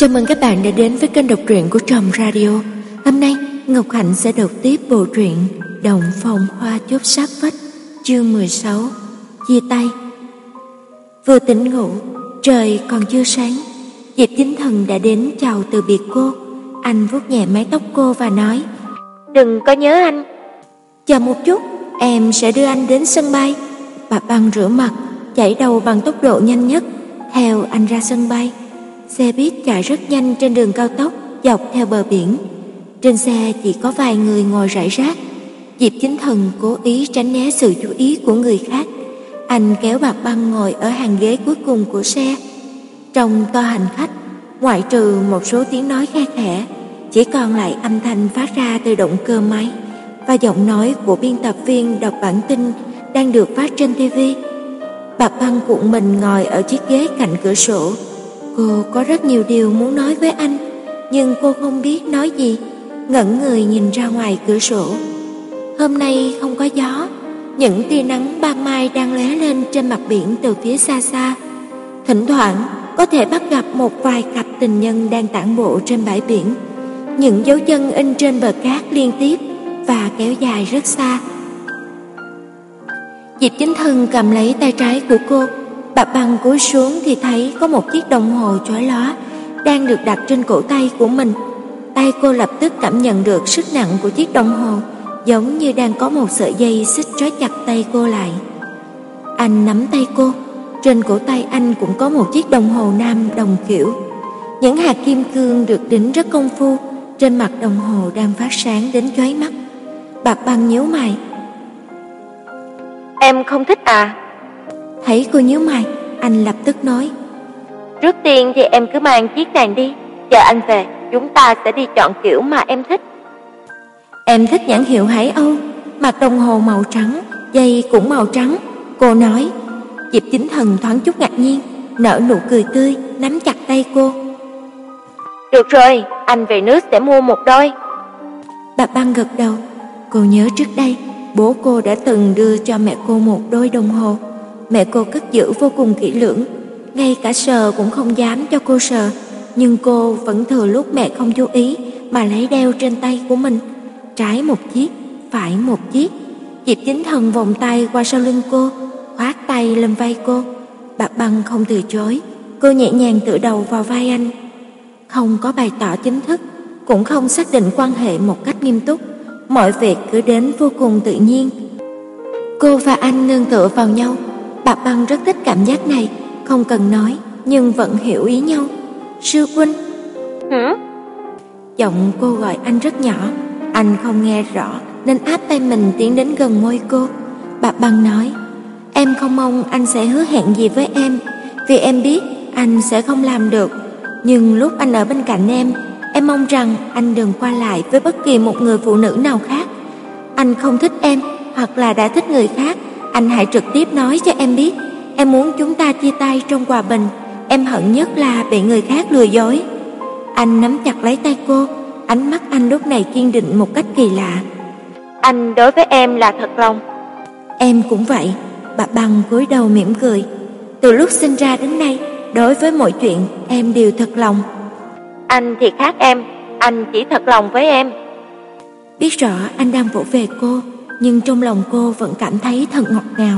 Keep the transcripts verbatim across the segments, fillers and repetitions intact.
Chào mừng các bạn đã đến với kênh đọc truyện của Trầm Radio. Hôm nay, Ngọc Hạnh sẽ đọc tiếp bộ truyện Động Phòng Hoa Chốt Sát Vách, chương mười sáu, Chia tay. Vừa tỉnh ngủ, trời còn chưa sáng, Diệp Chính Thần đã đến chào từ biệt cô. Anh vuốt nhẹ mái tóc cô và nói: "Đừng có nhớ anh." "Chờ một chút, em sẽ đưa anh đến sân bay." Bà Băng rửa mặt, chạy đầu bằng tốc độ nhanh nhất, theo anh ra sân bay. Xe buýt chạy rất nhanh trên đường cao tốc dọc theo bờ biển. Trên xe chỉ có vài người ngồi rải rác. Diệp Chính Thần cố ý tránh né sự chú ý của người khác. Anh kéo bà Băng ngồi ở hàng ghế cuối cùng của xe. Trong toa hành khách, ngoại trừ một số tiếng nói khe khẽ, chỉ còn lại âm thanh phát ra từ động cơ máy và giọng nói của biên tập viên đọc bản tin đang được phát trên ti vi. Bà Băng cuộn mình ngồi ở chiếc ghế cạnh cửa sổ. Cô có rất nhiều điều muốn nói với anh, nhưng cô không biết nói gì, ngẩn người nhìn ra ngoài cửa sổ. Hôm nay không có gió, những tia nắng ban mai đang lóe lên trên mặt biển từ phía xa xa. Thỉnh thoảng có thể bắt gặp một vài cặp tình nhân đang tản bộ trên bãi biển. Những dấu chân in trên bờ cát liên tiếp và kéo dài rất xa. Diệp Chính Thần cầm lấy tay trái của cô. Bà Băng cúi xuống thì thấy có một chiếc đồng hồ chói lóa đang được đặt trên cổ tay của mình. Tay cô lập tức cảm nhận được sức nặng của chiếc đồng hồ, giống như đang có một sợi dây xích trói chặt tay cô lại. Anh nắm tay cô. Trên cổ tay anh cũng có một chiếc đồng hồ nam đồng kiểu. Những hạt kim cương được đính rất công phu. Trên mặt đồng hồ đang phát sáng đến chói mắt. Bà Băng nhíu mày. "Em không thích à?" Thấy cô nhíu mày, anh lập tức nói: "Trước tiên thì em cứ mang chiếc này đi, chờ anh về chúng ta sẽ đi chọn kiểu mà em thích." "Em thích nhãn hiệu Hải Âu, mặt đồng hồ màu trắng, dây cũng màu trắng," cô nói. Diệp Chính Thần thoáng chút ngạc nhiên, nở nụ cười tươi, nắm chặt tay cô. "Được rồi, anh về nước sẽ mua một đôi." Bà Băng gật đầu. Cô nhớ trước đây, bố cô đã từng đưa cho mẹ cô một đôi đồng hồ. Mẹ cô cất giữ vô cùng kỹ lưỡng, ngay cả sờ cũng không dám cho cô sờ, nhưng cô vẫn thừa lúc mẹ không chú ý mà lấy đeo trên tay của mình. Trái một chiếc, phải một chiếc. Diệp Chính Thần vòng tay qua sau lưng cô, khoác tay lên vai cô. Bà Băng không từ chối. Cô nhẹ nhàng tựa đầu vào vai anh, không có bày tỏ chính thức, cũng không xác định quan hệ một cách nghiêm túc. Mọi việc cứ đến vô cùng tự nhiên. Cô và anh nương tựa vào nhau. Bà Băng rất thích cảm giác này, không cần nói nhưng vẫn hiểu ý nhau. "Sư huynh." "Hử?" Giọng cô gọi anh rất nhỏ. Anh không nghe rõ nên áp tay mình tiến đến gần môi cô. Bà Băng nói: "Em không mong anh sẽ hứa hẹn gì với em, vì em biết anh sẽ không làm được. Nhưng lúc anh ở bên cạnh em, em mong rằng anh đừng qua lại với bất kỳ một người phụ nữ nào khác. Anh không thích em hoặc là đã thích người khác, anh hãy trực tiếp nói cho em biết. Em muốn chúng ta chia tay trong hòa bình. Em hận nhất là bị người khác lừa dối." Anh nắm chặt lấy tay cô. Ánh mắt anh lúc này kiên định một cách kỳ lạ. "Anh đối với em là thật lòng." "Em cũng vậy." Bà Băng cúi đầu mỉm cười. "Từ lúc sinh ra đến nay, đối với mọi chuyện em đều thật lòng." "Anh thì khác em, anh chỉ thật lòng với em." Biết rõ anh đang vỗ về cô, nhưng trong lòng cô vẫn cảm thấy thật ngọt ngào.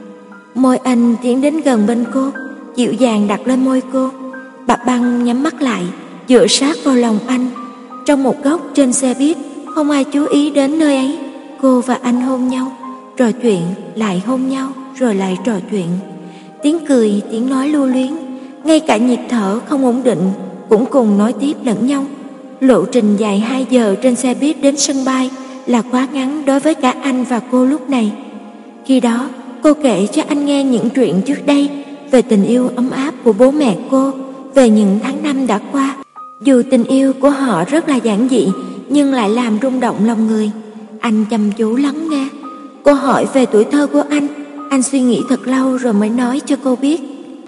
Môi anh tiến đến gần bên cô, dịu dàng đặt lên môi cô. Bà Băng nhắm mắt lại, dựa sát vào lòng anh. Trong một góc trên xe buýt, không ai chú ý đến nơi ấy. Cô và anh hôn nhau, trò chuyện, lại hôn nhau, rồi lại trò chuyện. Tiếng cười, tiếng nói lưu luyến, ngay cả nhịp thở không ổn định cũng cùng nói tiếp lẫn nhau. Lộ trình dài hai giờ trên xe buýt đến sân bay là quá ngắn đối với cả anh và cô lúc này. Khi đó, cô kể cho anh nghe những chuyện trước đây, về tình yêu ấm áp của bố mẹ cô, về những tháng năm đã qua. Dù tình yêu của họ rất là giản dị, nhưng lại làm rung động lòng người. Anh chăm chú lắng nghe. Cô hỏi về tuổi thơ của anh. Anh suy nghĩ thật lâu rồi mới nói cho cô biết.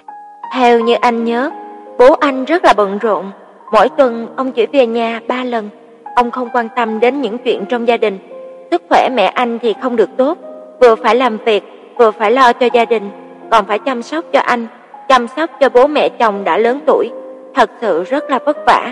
"Theo như anh nhớ, bố anh rất là bận rộn. Mỗi tuần ông chỉ về nhà ba lần. Ông không quan tâm đến những chuyện trong gia đình. Sức khỏe mẹ anh thì không được tốt, vừa phải làm việc, vừa phải lo cho gia đình, còn phải chăm sóc cho anh, chăm sóc cho bố mẹ chồng đã lớn tuổi. thật sự rất là vất vả.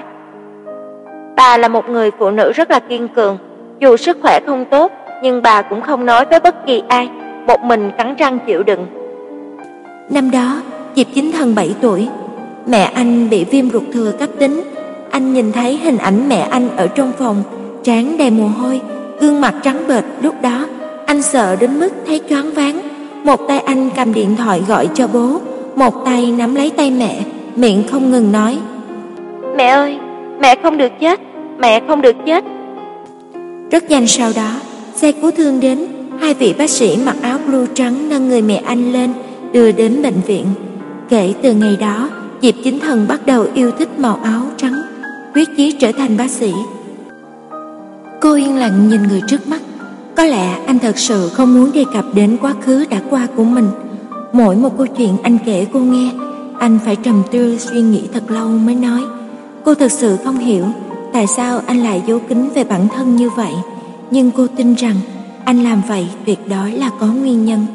Bà là một người phụ nữ rất là kiên cường, dù sức khỏe không tốt, nhưng bà cũng không nói với bất kỳ ai, một mình cắn răng chịu đựng. Năm đó, Diệp Chính Thần bảy tuổi, mẹ anh bị viêm ruột thừa cấp tính. Anh nhìn thấy hình ảnh mẹ anh ở trong phòng, trán đầy mồ hôi, gương mặt trắng bệch. Lúc đó, anh sợ đến mức thấy choáng váng. Một tay anh cầm điện thoại gọi cho bố, một tay nắm lấy tay mẹ, miệng không ngừng nói: "Mẹ ơi, mẹ không được chết, mẹ không được chết." Rất nhanh sau đó, xe cứu thương đến, hai vị bác sĩ mặc áo blue trắng nâng người mẹ anh lên, đưa đến bệnh viện. Kể từ ngày đó, Diệp Chính Thần bắt đầu yêu thích màu áo trắng, quyết chí trở thành bác sĩ. Cô yên lặng nhìn người trước mắt. Có lẽ anh thật sự không muốn đề cập đến quá khứ đã qua của mình. Mỗi một câu chuyện anh kể cô nghe, anh phải trầm tư suy nghĩ thật lâu mới nói. Cô thật sự không hiểu tại sao anh lại giấu kín về bản thân như vậy, nhưng cô tin rằng anh làm vậy tuyệt đối là có nguyên nhân.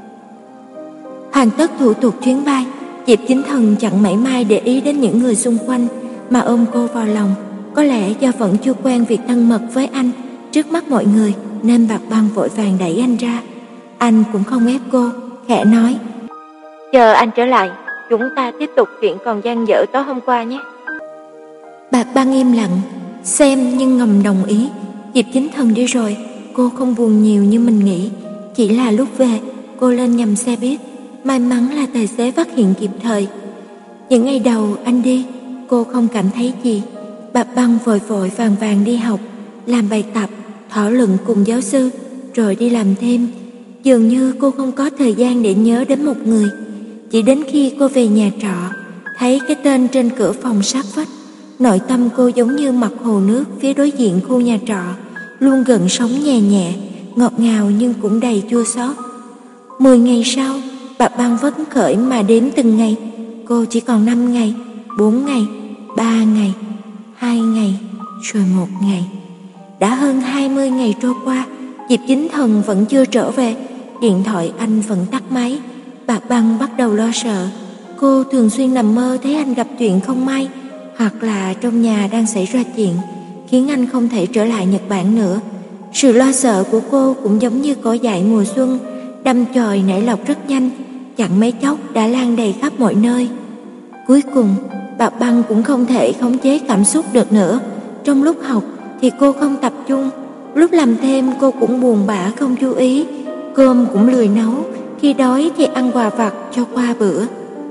Hoàn tất thủ tục chuyến bay, Diệp Chính Thần chẳng mảy may để ý đến những người xung quanh mà ôm cô vào lòng. Có lẽ do vẫn chưa quen việc thân mật với anh trước mắt mọi người nên Bạc Băng vội vàng đẩy anh ra. Anh cũng không ép cô, khẽ nói: "Chờ anh trở lại, chúng ta tiếp tục chuyện còn dang dở tối hôm qua nhé." Bạc Băng im lặng, xem nhưng ngầm đồng ý. Diệp Chính Thần đi rồi, cô không buồn nhiều như mình nghĩ. Chỉ là lúc về, cô lên nhầm xe buýt, may mắn là tài xế phát hiện kịp thời. Những ngày đầu anh đi, cô không cảm thấy gì. Bạc Băng vội vội vàng vàng đi học, làm bài tập, thảo luận cùng giáo sư, rồi đi làm thêm. Dường như cô không có thời gian để nhớ đến một người. Chỉ đến khi cô về nhà trọ, thấy cái tên trên cửa phòng sát vách, nội tâm cô giống như mặt hồ nước phía đối diện khu nhà trọ, luôn gần sóng nhẹ nhẹ, ngọt ngào nhưng cũng đầy chua xót. Mười ngày sau, Bạc Băng phấn khởi mà đếm từng ngày. Cô chỉ còn năm ngày, bốn ngày, ba ngày, hai ngày, rồi một ngày. Đã hơn hai mươi ngày trôi qua, Diệp Chính Thần vẫn chưa trở về. Điện thoại anh vẫn tắt máy. Bạc Băng bắt đầu lo sợ. Cô thường xuyên nằm mơ thấy anh gặp chuyện không may, hoặc là trong nhà đang xảy ra chuyện, khiến anh không thể trở lại Nhật Bản nữa. Sự lo sợ của cô cũng giống như cỏ dại mùa xuân, đâm chồi nảy lộc rất nhanh, chẳng mấy chốc đã lan đầy khắp mọi nơi. Cuối cùng, Bạc Băng cũng không thể khống chế cảm xúc được nữa. Trong lúc học thì cô không tập trung, lúc làm thêm cô cũng buồn bã không chú ý, cơm cũng lười nấu, khi đói thì ăn quà vặt cho qua bữa.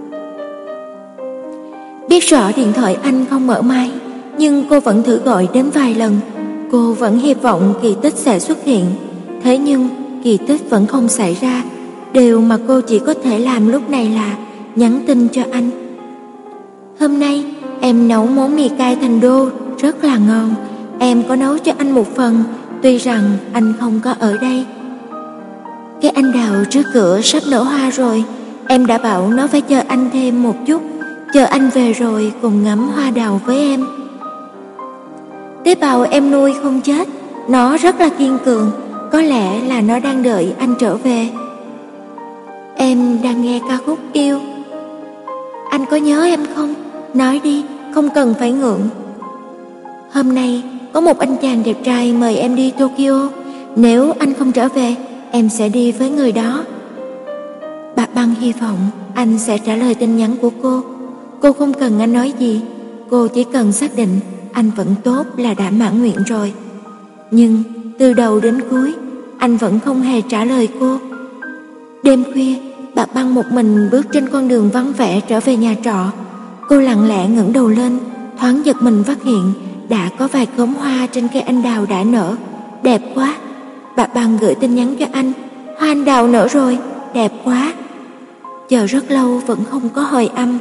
Biết rõ điện thoại anh không mở máy, nhưng cô vẫn thử gọi đến vài lần. Cô vẫn hy vọng kỳ tích sẽ xuất hiện. Thế nhưng kỳ tích vẫn không xảy ra. Điều mà cô chỉ có thể làm lúc này là nhắn tin cho anh: "Hôm nay em nấu món mì cay thành đô rất là ngon. Em có nấu cho anh một phần, tuy rằng anh không có ở đây. Cái anh đào trước cửa sắp nở hoa rồi. Em đã bảo nó phải chờ anh thêm một chút, chờ anh về rồi cùng ngắm hoa đào với em. Tế bào em nuôi không chết, nó rất là kiên cường, có lẽ là nó đang đợi anh trở về. Em đang nghe ca khúc yêu. Anh có nhớ em không? Nói đi, không cần phải ngượng. Hôm nay có một anh chàng đẹp trai mời em đi Tokyo. Nếu anh không trở về, em sẽ đi với người đó." Bạc Băng hy vọng anh sẽ trả lời tin nhắn của cô. Cô không cần anh nói gì, cô chỉ cần xác định anh vẫn tốt là đã mãn nguyện rồi. Nhưng từ đầu đến cuối, anh vẫn không hề trả lời cô. Đêm khuya, Bạc Băng một mình bước trên con đường vắng vẻ trở về nhà trọ. Cô lặng lẽ ngẩng đầu lên, thoáng giật mình phát hiện đã có vài khóm hoa trên cây anh đào đã nở. Đẹp quá. Bạc Băng gửi tin nhắn cho anh: "Hoa anh đào nở rồi, đẹp quá." Chờ rất lâu vẫn không có hồi âm.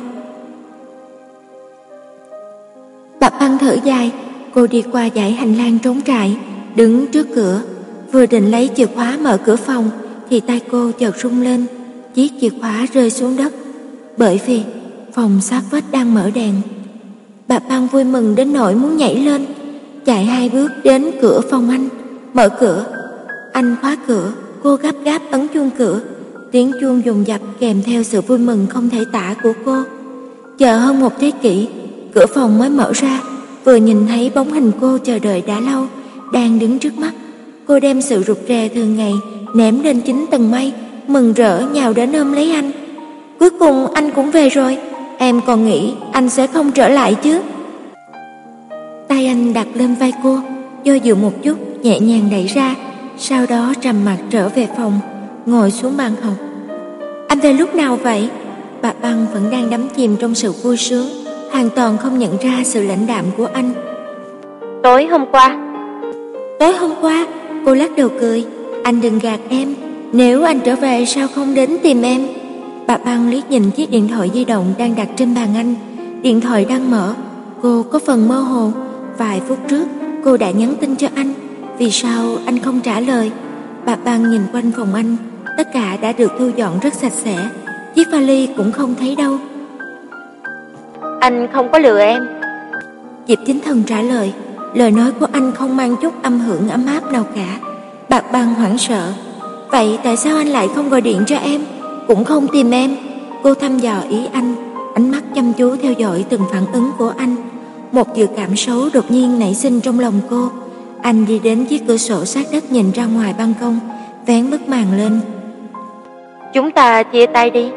Bạc Băng thở dài, cô đi qua dãy hành lang trống trải, đứng trước cửa, vừa định lấy chìa khóa mở cửa phòng thì tay cô chợt rung lên, chiếc chìa khóa rơi xuống đất, bởi vì phòng sát vách đang mở đèn. Bạc Băng vui mừng đến nỗi muốn nhảy lên, chạy hai bước đến cửa phòng anh, mở cửa. Anh khóa cửa, cô gấp gáp ấn chuông cửa, tiếng chuông dồn dập kèm theo sự vui mừng không thể tả của cô. Chờ hơn một thế kỷ, cửa phòng mới mở ra, vừa nhìn thấy bóng hình cô chờ đợi đã lâu đang đứng trước mắt. Cô đem sự rụt rè thường ngày ném lên chín tầng mây, mừng rỡ nhào đến ôm lấy anh. Cuối cùng anh cũng về rồi, em còn nghĩ anh sẽ không trở lại chứ. Tay anh đặt lên vai cô, do dự một chút nhẹ nhàng đẩy ra, sau đó trầm mặc trở về phòng, ngồi xuống bàn học. Anh về lúc nào vậy? Bà Băng vẫn đang đắm chìm trong sự vui sướng, hoàn toàn không nhận ra sự lãnh đạm của anh. Tối hôm qua. Tối hôm qua? Cô lắc đầu cười. Anh đừng gạt em, nếu anh trở về sao không đến tìm em? Bà Băng liếc nhìn chiếc điện thoại di động đang đặt trên bàn anh. Điện thoại đang mở, cô có phần mơ hồ. Vài phút trước cô đã nhắn tin cho anh, vì sao anh không trả lời? Bà Băng nhìn quanh phòng anh, tất cả đã được thu dọn rất sạch sẽ, chiếc vali cũng không thấy đâu. Anh không có lừa em. Diệp Chính Thần trả lời, lời nói của anh không mang chút âm hưởng ấm áp nào cả. Bà Băng hoảng sợ, vậy tại sao anh lại không gọi điện cho em, cũng không tìm em? Cô thăm dò ý anh, ánh mắt chăm chú theo dõi từng phản ứng của anh. Một dự cảm xấu đột nhiên nảy sinh trong lòng cô. Anh đi đến chiếc cửa sổ sát đất nhìn ra ngoài ban công, vén bức màn lên. Chúng ta chia tay đi.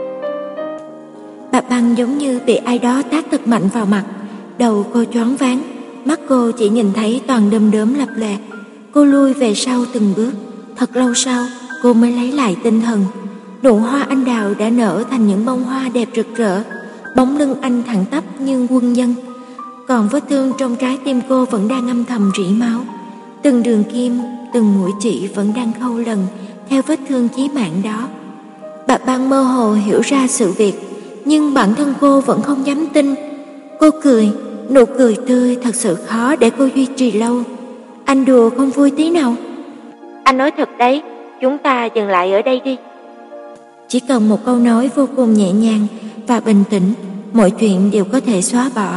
Bà Băng giống như bị ai đó tát thật mạnh vào mặt, đầu cô choáng váng, mắt cô chỉ nhìn thấy toàn đom đóm lập lòe. Cô lui về sau từng bước, thật lâu sau cô mới lấy lại tinh thần. Nụ hoa anh đào đã nở thành những bông hoa đẹp rực rỡ, bóng lưng anh thẳng tắp như quân nhân, còn vết thương trong trái tim cô vẫn đang âm thầm rỉ máu. Từng đường kim, từng mũi chỉ vẫn đang khâu lần theo vết thương chí mạng đó. Bà Băng mơ hồ hiểu ra sự việc, nhưng bản thân cô vẫn không dám tin. Cô cười, nụ cười tươi thật sự khó để cô duy trì lâu. Anh đùa không vui tí nào. Anh nói thật đấy, chúng ta dừng lại ở đây đi. Chỉ cần một câu nói vô cùng nhẹ nhàng và bình tĩnh, mọi chuyện đều có thể xóa bỏ.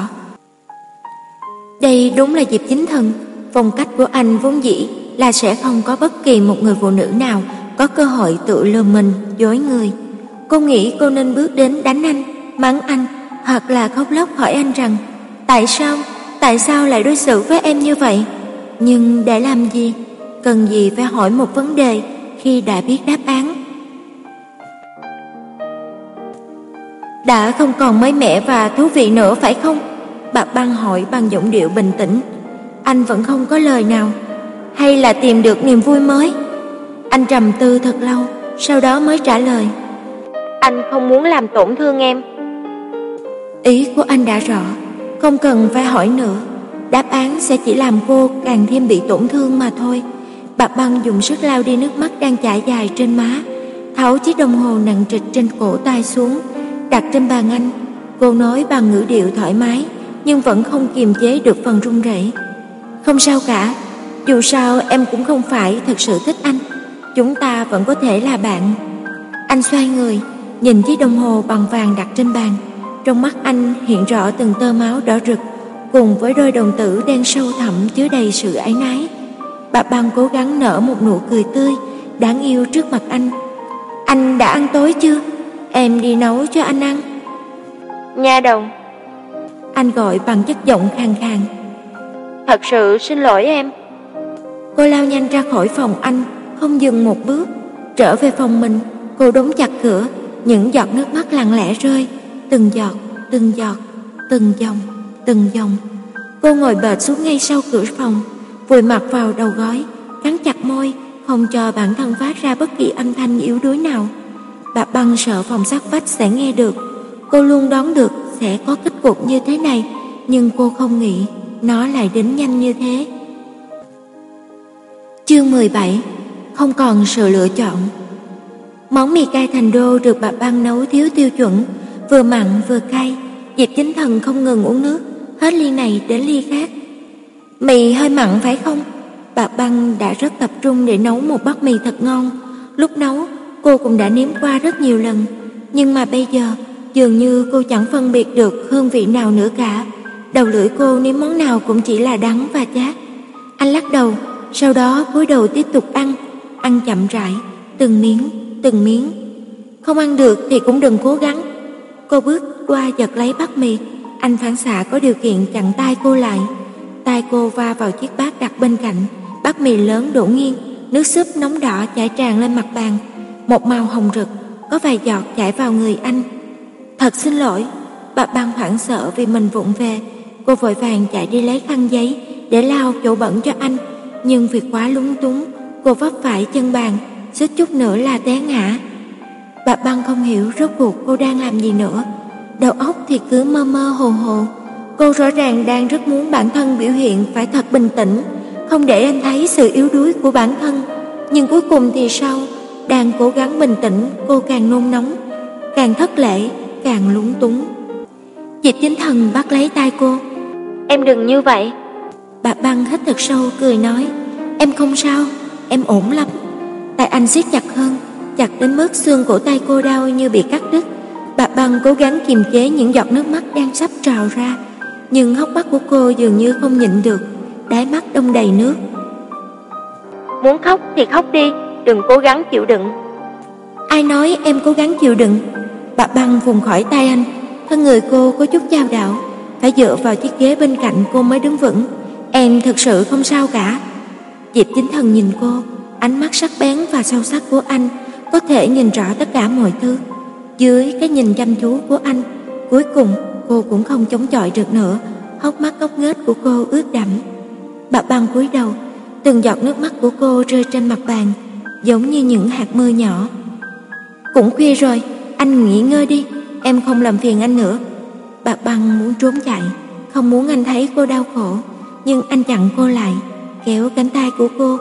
Đây đúng là Diệp Chính Thần. Phong cách của anh vốn dĩ là sẽ không có bất kỳ một người phụ nữ nào có cơ hội tự lừa mình, dối người. Cô nghĩ cô nên bước đến đánh anh, mắng anh, hoặc là khóc lóc hỏi anh rằng tại sao, tại sao lại đối xử với em như vậy? Nhưng để làm gì? Cần gì phải hỏi một vấn đề khi đã biết đáp án? Đã không còn mới mẻ và thú vị nữa phải không? Bà Băng hỏi bằng giọng điệu bình tĩnh. Anh vẫn không có lời nào. Hay là tìm được niềm vui mới? Anh trầm tư thật lâu, sau đó mới trả lời. Anh không muốn làm tổn thương em. Ý của anh đã rõ, không cần phải hỏi nữa. Đáp án sẽ chỉ làm cô càng thêm bị tổn thương mà thôi. Bà Băng dùng sức lau đi nước mắt đang chảy dài trên má, tháo chiếc đồng hồ nặng trịch trên cổ tay xuống, đặt trên bàn anh. Cô nói bằng ngữ điệu thoải mái, nhưng vẫn không kiềm chế được phần run rẩy. Không sao cả, dù sao em cũng không phải thật sự thích anh, chúng ta vẫn có thể là bạn. Anh xoay người, nhìn chiếc đồng hồ bằng vàng đặt trên bàn. Trong mắt anh hiện rõ từng tơ máu đỏ rực, cùng với đôi đồng tử đen sâu thẳm chứa đầy sự áy náy. Bà Băng cố gắng nở một nụ cười tươi, đáng yêu trước mặt anh. Anh đã ăn tối chưa? Em đi nấu cho anh ăn. Nha đầu. Anh gọi bằng chất giọng khàn khàn. Thật sự xin lỗi em. Cô lao nhanh ra khỏi phòng anh, không dừng một bước. Trở về phòng mình, cô đóng chặt cửa, những giọt nước mắt lặng lẽ rơi, từng giọt, từng giọt, từng dòng, từng dòng. Cô ngồi bệt xuống ngay sau cửa phòng, vùi mặt vào đầu gối, cắn chặt môi, không cho bản thân phát ra bất kỳ âm thanh yếu đuối nào. Bà Băng sợ phòng sát vách sẽ nghe được. Cô luôn đoán được sẽ có kết cục như thế này, nhưng cô không nghĩ nó lại đến nhanh như thế. Chương mười bảy. Không còn sự lựa chọn. Món mì cay thành đô được bà Băng nấu thiếu tiêu chuẩn, vừa mặn vừa cay. Diệp Chính Thần không ngừng uống nước, hết ly này đến ly khác. Mì hơi mặn phải không? Bà Băng đã rất tập trung để nấu một bát mì thật ngon. Lúc nấu, cô cũng đã nếm qua rất nhiều lần, nhưng mà bây giờ dường như cô chẳng phân biệt được hương vị nào nữa cả. Đầu lưỡi cô nếm món nào cũng chỉ là đắng và chát. Anh lắc đầu, sau đó cúi đầu tiếp tục ăn, ăn chậm rãi, từng miếng, từng miếng. Không ăn được thì cũng đừng cố gắng. Cô bước qua giật lấy bát mì, anh phản xạ có điều kiện chặn tay cô lại. Tay cô va vào chiếc bát đặt bên cạnh, bát mì lớn đổ nghiêng, nước súp nóng đỏ chảy tràn lên mặt bàn, một màu hồng rực, có vài giọt chảy vào người anh. Thật xin lỗi. Bà Băng hoảng sợ vì mình vụng về, cô vội vàng chạy đi lấy khăn giấy để lau chỗ bẩn cho anh, nhưng vì quá lúng túng, cô vấp phải chân bàn, suýt chút nữa là té ngã. Bà Băng không hiểu rốt cuộc cô đang làm gì nữa, đầu óc thì cứ mơ mơ hồ hồ. Cô rõ ràng đang rất muốn bản thân biểu hiện phải thật bình tĩnh, không để anh thấy sự yếu đuối của bản thân, nhưng cuối cùng thì sao? Đang cố gắng bình tĩnh, cô càng nôn nóng, càng thất lễ, càng lúng túng. Diệp Chính Thần bắt lấy tay cô. Em đừng như vậy. Bà Băng hít thật sâu cười nói, em không sao, em ổn lắm. Tay anh siết chặt hơn, chặt đến mức xương cổ tay cô đau như bị cắt đứt. Bà Băng cố gắng kiềm chế những giọt nước mắt đang sắp trào ra, nhưng hốc mắt của cô dường như không nhịn được, đáy mắt đong đầy nước. Muốn khóc thì khóc đi, đừng cố gắng chịu đựng. Ai nói em cố gắng chịu đựng? Bà Băng vùng khỏi tay anh, thân người cô có chút chao đảo, phải dựa vào chiếc ghế bên cạnh cô mới đứng vững. Em thực sự không sao cả. Diệp Chính Thần nhìn cô, ánh mắt sắc bén và sâu sắc của anh có thể nhìn rõ tất cả mọi thứ. Dưới cái nhìn chăm chú của anh, cuối cùng cô cũng không chống chọi được nữa, hốc mắt ngốc nghếch của cô ướt đẫm. Bà Băng cúi đầu, từng giọt nước mắt của cô rơi trên mặt bàn, giống như những hạt mưa nhỏ. Cũng khuya rồi, anh nghỉ ngơi đi, em không làm phiền anh nữa. Bà Băng muốn trốn chạy, không muốn anh thấy cô đau khổ, nhưng anh chặn cô lại, kéo cánh tay của cô.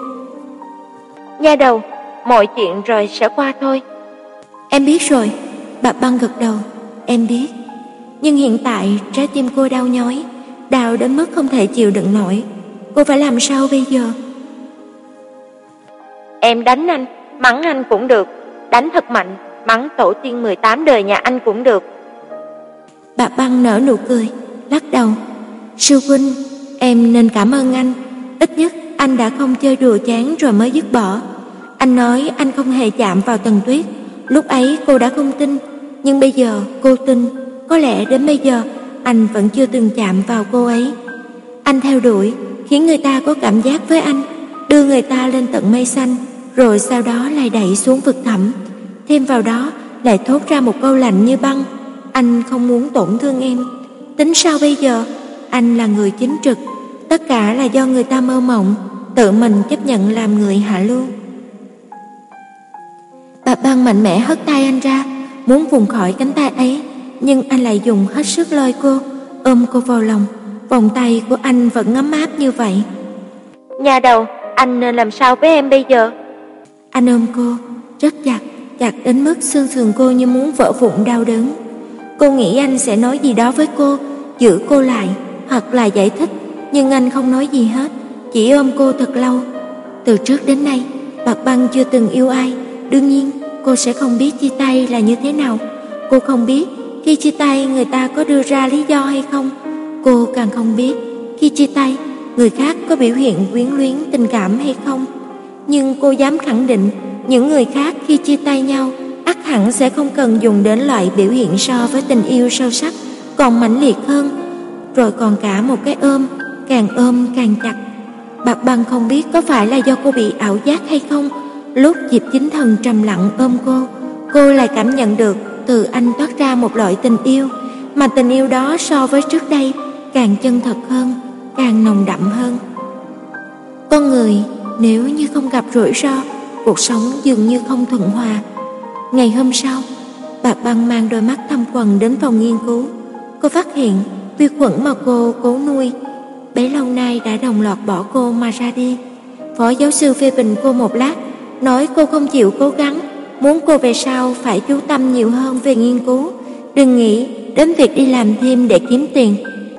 Nha đầu, mọi chuyện rồi sẽ qua thôi. Em biết rồi. Bà Băng gật đầu. Em biết. Nhưng hiện tại trái tim cô đau nhói, đau đến mức không thể chịu đựng nổi. Cô phải làm sao bây giờ? Em đánh anh, mắng anh cũng được, đánh thật mạnh, mắng tổ tiên mười tám đời nhà anh cũng được. Bà Băng nở nụ cười, lắc đầu. Sư huynh, em nên cảm ơn anh. Ít nhất anh đã không chơi đùa chán rồi mới dứt bỏ. Anh nói anh không hề chạm vào Tần Tuyết. Lúc ấy cô đã không tin, nhưng bây giờ cô tin. Có lẽ đến bây giờ anh vẫn chưa từng chạm vào cô ấy. Anh theo đuổi, khiến người ta có cảm giác với anh, đưa người ta lên tận mây xanh, rồi sau đó lại đẩy xuống vực thẳm. Thêm vào đó lại thốt ra một câu lạnh như băng. Anh không muốn tổn thương em. Tính sao bây giờ? Anh là người chính trực, tất cả là do người ta mơ mộng, tự mình chấp nhận làm người hạ lưu. Bà Băng mạnh mẽ hất tay anh ra, muốn vùng khỏi cánh tay ấy, nhưng anh lại dùng hết sức lôi cô, ôm cô vào lòng. Vòng tay của anh vẫn ấm áp như vậy. Nhà đầu, anh nên làm sao với em bây giờ? Anh ôm cô rất chặt, chặt đến mức xương sườn cô như muốn vỡ vụn đau đớn. Cô nghĩ anh sẽ nói gì đó với cô, giữ cô lại, hoặc là giải thích, nhưng anh không nói gì hết, chỉ ôm cô thật lâu. Từ trước đến nay, Bạc Băng chưa từng yêu ai, đương nhiên cô sẽ không biết chia tay là như thế nào. Cô không biết khi chia tay người ta có đưa ra lý do hay không. Cô càng không biết khi chia tay người khác có biểu hiện quyến luyến tình cảm hay không. Nhưng cô dám khẳng định những người khác khi chia tay nhau ắt hẳn sẽ không cần dùng đến loại biểu hiện so với tình yêu sâu sắc còn mãnh liệt hơn, rồi còn cả một cái ôm, càng ôm càng chặt. Bạc Băng không biết có phải là do cô bị ảo giác hay không. Lúc Diệp Chính Thần trầm lặng ôm cô, cô lại cảm nhận được từ anh toát ra một loại tình yêu, mà tình yêu đó so với trước đây càng chân thật hơn, càng nồng đậm hơn. Con người nếu như không gặp rủi ro, cuộc sống dường như không thuận hòa. Ngày hôm sau, Bạc Băng mang đôi mắt thâm quầng đến phòng nghiên cứu. Cô phát hiện vi khuẩn mà cô cố nuôi bấy lâu nay đã đồng loạt bỏ cô mà ra đi. Phó giáo sư phê bình cô một lát, nói cô không chịu cố gắng, muốn cô về sau phải chú tâm nhiều hơn về nghiên cứu, đừng nghĩ đến việc đi làm thêm để kiếm tiền.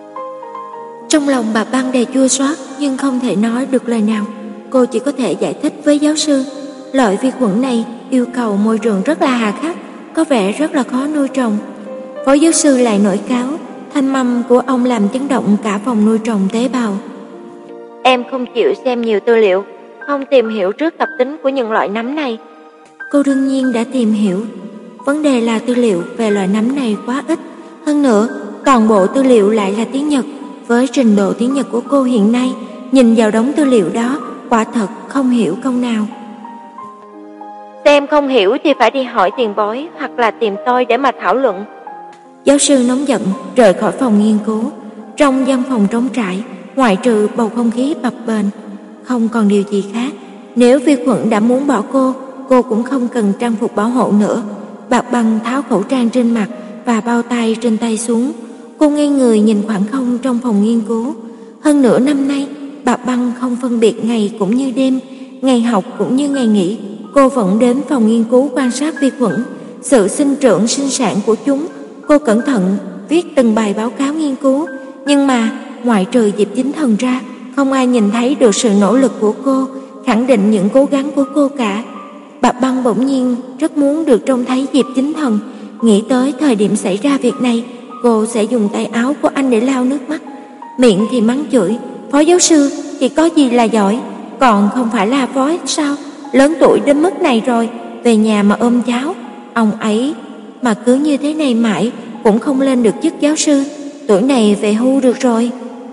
Trong lòng bà Băng đầy chua xót nhưng không thể nói được lời nào. Cô chỉ có thể giải thích với giáo sư, loại vi khuẩn này yêu cầu môi trường rất là hà khắc, có vẻ rất là khó nuôi trồng. Phó giáo sư lại nổi cáo, thanh mâm của ông làm chấn động cả phòng nuôi trồng tế bào. Em không chịu xem nhiều tư liệu, không tìm hiểu trước tập tính của những loại nấm này. Cô đương nhiên đã tìm hiểu. Vấn đề là tư liệu về loại nấm này quá ít. Hơn nữa, toàn bộ tư liệu lại là tiếng Nhật. Với trình độ tiếng Nhật của cô hiện nay, nhìn vào đống tư liệu đó, quả thật không hiểu câu nào. Xem không hiểu thì phải đi hỏi tiền bối hoặc là tìm tôi để mà thảo luận. Giáo sư nóng giận rời khỏi phòng nghiên cứu. Trong văn phòng trống trải, ngoại trừ bầu không khí bập bềnh, không còn điều gì khác. Nếu vi khuẩn đã muốn bỏ cô, cô cũng không cần trang phục bảo hộ nữa. Bạc Băng tháo khẩu trang trên mặt và bao tay trên tay xuống. Cô ngây người nhìn khoảng không trong phòng nghiên cứu. Hơn nửa năm nay, Bạc Băng không phân biệt ngày cũng như đêm, ngày học cũng như ngày nghỉ. Cô vẫn đến phòng nghiên cứu quan sát vi khuẩn, sự sinh trưởng sinh sản của chúng. Cô cẩn thận viết từng bài báo cáo nghiên cứu, nhưng mà ngoại trừ Diệp Chính Thần ra, không ai nhìn thấy được sự nỗ lực của cô, khẳng định những cố gắng của cô cả. Bạc Băng bỗng nhiên rất muốn được trông thấy Diệp Chính Thần. Nghĩ tới thời điểm xảy ra việc này, cô sẽ dùng tay áo của anh để lau nước mắt. Miệng thì mắng chửi, phó giáo sư thì có gì là giỏi, còn không phải là phó sao? Lớn tuổi đến mức này rồi, về nhà mà ôm cháu. Ông ấy mà cứ như thế này mãi cũng không lên được chức giáo sư, tuổi này về hưu được rồi.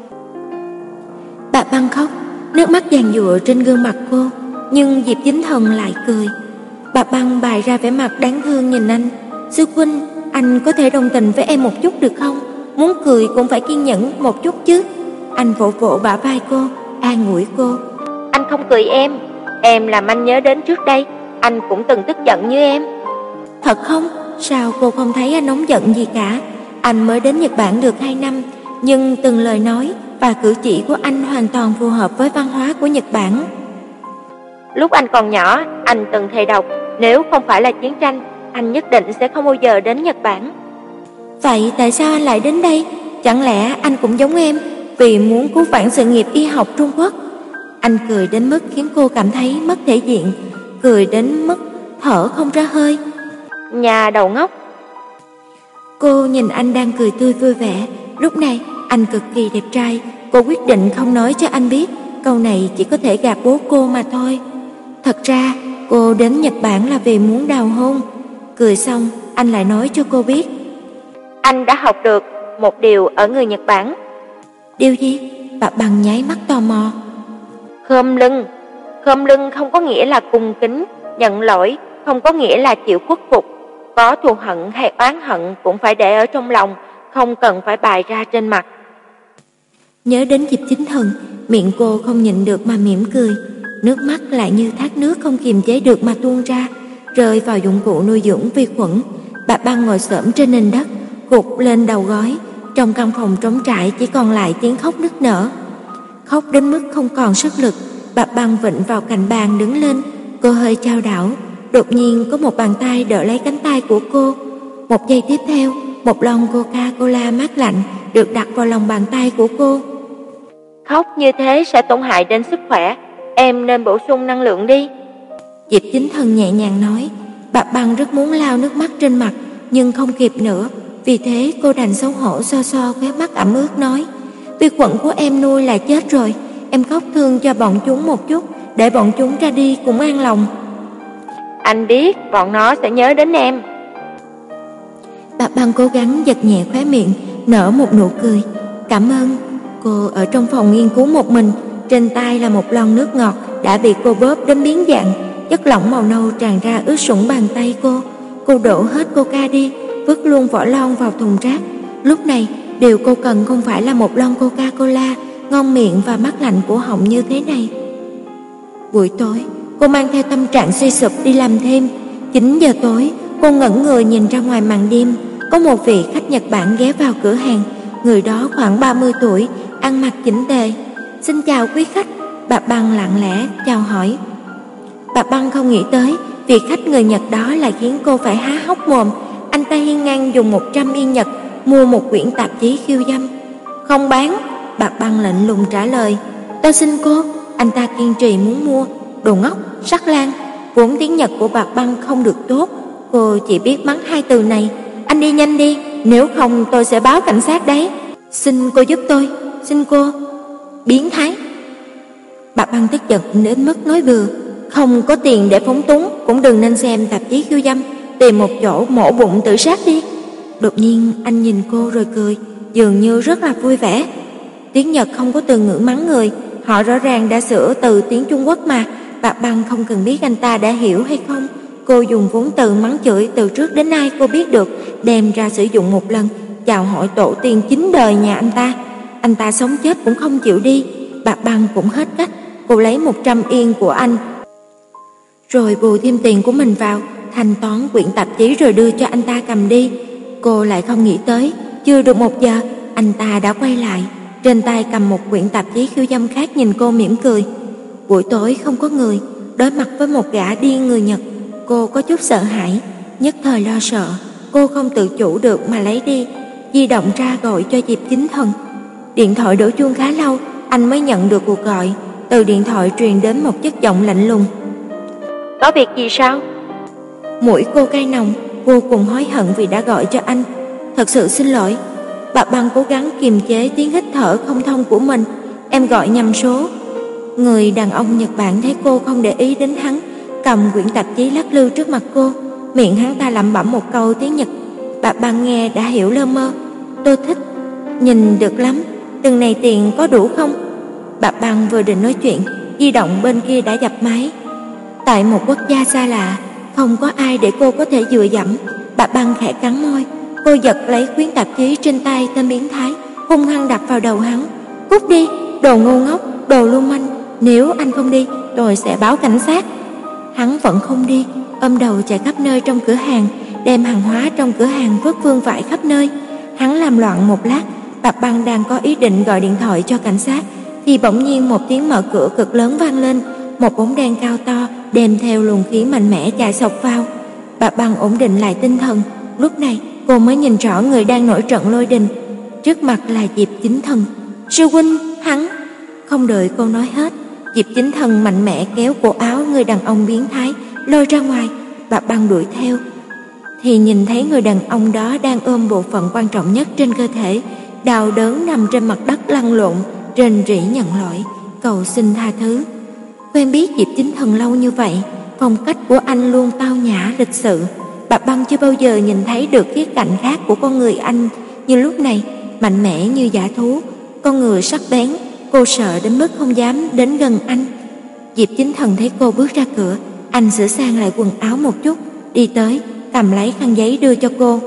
Bạc Băng khóc, nước mắt giàn giụa trên gương mặt cô, nhưng Diệp Chính Thần lại cười. Bạc Băng bày ra vẻ mặt đáng thương nhìn anh. Sư huynh, anh có thể đồng tình với em một chút được không? Muốn cười cũng phải kiên nhẫn một chút chứ. Anh vỗ vỗ bả vai cô, an ủi cô. Anh không cười em, em làm anh nhớ đến trước đây, anh cũng từng tức giận như em. Thật không? Sao cô không thấy anh nóng giận gì cả? Anh mới đến Nhật Bản được hai năm, nhưng từng lời nói và cử chỉ của anh hoàn toàn phù hợp với văn hóa của Nhật Bản. Lúc anh còn nhỏ, anh từng thề độc, nếu không phải là chiến tranh, anh nhất định sẽ không bao giờ đến Nhật Bản. Vậy tại sao anh lại đến đây? Chẳng lẽ anh cũng giống em, vì muốn cứu vãn sự nghiệp y học Trung Quốc? Anh cười đến mức khiến cô cảm thấy mất thể diện, cười đến mức thở không ra hơi. Nhà đầu ngốc. Cô nhìn anh đang cười tươi vui vẻ. Lúc này anh cực kỳ đẹp trai. Cô quyết định không nói cho anh biết. Câu này chỉ có thể gạt bố cô mà thôi. Thật ra cô đến Nhật Bản là vì muốn đào hôn. Cười xong anh lại nói cho cô biết. Anh đã học được một điều ở người Nhật Bản. Điều gì? Bạc Băng nháy mắt tò mò. Khom lưng. Khom lưng không có nghĩa là cung kính, nhận lỗi, không có nghĩa là chịu khuất phục. Có thù hận hay oán hận cũng phải để ở trong lòng, không cần phải bày ra trên mặt. Nhớ đến Diệp Chính Thần, miệng cô không nhịn được mà mỉm cười. Nước mắt lại như thác nước không kiềm chế được mà tuôn ra, rơi vào dụng cụ nuôi dưỡng vi khuẩn. Bạc Băng ngồi xổm trên nền đất, gục lên đầu gối. Trong căn phòng trống trải chỉ còn lại tiếng khóc nức nở. Khóc đến mức không còn sức lực, Bạc Băng vịn vào cạnh bàn đứng lên. Cô hơi chao đảo. Đột nhiên có một bàn tay đỡ lấy cánh tay của cô. Một giây tiếp theo, một lon Coca-Cola mát lạnh được đặt vào lòng bàn tay của cô. Khóc như thế sẽ tổn hại đến sức khỏe, em nên bổ sung năng lượng đi. Diệp Chính Thần nhẹ nhàng nói. Bạc Băng rất muốn lau nước mắt trên mặt, nhưng không kịp nữa. Vì thế cô đành xấu hổ so so khóe mắt ẩm ướt nói. Vi khuẩn của em nuôi là chết rồi, em khóc thương cho bọn chúng một chút, để bọn chúng ra đi cũng an lòng. Anh biết bọn nó sẽ nhớ đến em. Bạc Băng cố gắng giật nhẹ khóe miệng, nở một nụ cười. Cảm ơn. Cô ở trong phòng nghiên cứu một mình, trên tay là một lon nước ngọt đã bị cô bóp đến biến dạng, chất lỏng màu nâu tràn ra ướt sũng bàn tay cô. Cô đổ hết coca đi, vứt luôn vỏ lon vào thùng rác. Lúc này điều cô cần không phải là một lon Coca-Cola ngon miệng và mát lạnh của họng như thế này. Buổi tối cô mang theo tâm trạng suy sụp đi làm thêm. Chín giờ tối cô ngẩn người nhìn ra ngoài màn đêm. Có một vị khách Nhật Bản ghé vào cửa hàng. Người đó khoảng ba mươi tuổi, ăn mặc chỉnh tề. Xin chào quý khách. Bạc Băng lặng lẽ chào hỏi. Bạc Băng không nghĩ tới vị khách người Nhật đó lại khiến cô phải há hốc mồm. Anh ta hiên ngang dùng một trăm yên Nhật mua một quyển tạp chí khiêu dâm. Không bán. Bạc Băng lạnh lùng trả lời. Tôi xin cô. Anh ta kiên trì muốn mua. Đồ ngốc, sắc lang. Vốn tiếng Nhật của Bạc Băng không được tốt, cô chỉ biết mắng hai từ này. Anh đi nhanh đi, nếu không tôi sẽ báo cảnh sát đấy. Xin cô giúp tôi, xin cô. Biến thái. Bạc Băng tức giận đến mức nói bừa. Không có tiền để phóng túng cũng đừng nên xem tạp chí khiêu dâm. Tìm một chỗ mổ bụng tự sát đi. Đột nhiên anh nhìn cô rồi cười. dường như rất là vui vẻ. Tiếng Nhật không có từ ngữ mắng người, họ rõ ràng đã sửa từ tiếng Trung Quốc mà. Bà Băng không cần biết anh ta đã hiểu hay không. Cô dùng vốn từ mắng chửi từ trước đến nay cô biết được, đem ra sử dụng một lần, chào hỏi tổ tiên chín đời nhà anh ta. Anh ta sống chết cũng không chịu đi. Bà Băng cũng hết cách, cô lấy một trăm yên của anh, rồi bù thêm tiền của mình vào, thanh toán quyển tạp chí rồi đưa cho anh ta cầm đi. Cô lại không nghĩ tới, chưa được một giờ, anh ta đã quay lại, trên tay cầm một quyển tạp chí khiêu dâm khác nhìn cô mỉm cười. Buổi tối không có người, đối mặt với một gã điên người Nhật, cô có chút sợ hãi, nhất thời lo sợ, cô không tự chủ được mà lấy đi, di động ra gọi cho Diệp Chính Thần. Điện thoại đổ chuông khá lâu, anh mới nhận được cuộc gọi. Từ điện thoại truyền đến một chất giọng lạnh lùng. Có việc gì sao? Mũi cô cay nồng, vô cùng hối hận vì đã gọi cho anh. Thật sự xin lỗi. Bà Băng cố gắng kiềm chế tiếng hít thở không thông của mình. Em gọi nhầm số. Người đàn ông Nhật Bản thấy cô không để ý đến hắn, cầm quyển tạp chí lắc lư trước mặt cô, miệng hắn ta lẩm bẩm một câu tiếng Nhật. Bà Băng nghe đã hiểu lơ mơ. Tôi thích, nhìn được lắm, từng này tiền có đủ không? Bà Băng vừa định nói chuyện, di động bên kia đã dập máy. Tại một quốc gia xa lạ, không có ai để cô có thể dựa dẫm. Bà Băng khẽ cắn môi, cô giật lấy quyển tạp chí trên tay tên biến thái, hung hăng đập vào đầu hắn. Cút đi, đồ ngu ngốc, đồ lưu manh, nếu anh không đi, tôi sẽ báo cảnh sát. Hắn vẫn không đi, ôm đầu chạy khắp nơi trong cửa hàng, đem hàng hóa trong cửa hàng vứt vương vãi khắp nơi. Hắn làm loạn một lát, bà Băng đang có ý định gọi điện thoại cho cảnh sát, thì bỗng nhiên một tiếng mở cửa cực lớn vang lên, một bóng đen cao to đem theo luồng khí mạnh mẽ chạy sộc vào. Bà Băng ổn định lại tinh thần, lúc này cô mới nhìn rõ người đang nổi trận lôi đình. Trước mặt là Diệp Chính Thần. Sư huynh, hắn... Không đợi cô nói hết, Diệp Chính Thần mạnh mẽ kéo cổ áo người đàn ông biến thái lôi ra ngoài. Bà Băng đuổi theo thì nhìn thấy người đàn ông đó đang ôm bộ phận quan trọng nhất trên cơ thể, đau đớn nằm trên mặt đất lăn lộn, rên rỉ nhận lỗi, cầu xin tha thứ. Quen biết Diệp Chính Thần lâu như vậy, phong cách của anh luôn tao nhã lịch sự. Bà Băng chưa bao giờ nhìn thấy được khía cạnh khác của con người anh như lúc này, mạnh mẽ như dã thú, con người sắc bén. Cô sợ đến mức không dám đến gần anh. Diệp Chính Thần thấy cô bước ra cửa, anh sửa sang lại quần áo một chút, đi tới, cầm lấy khăn giấy đưa cho cô.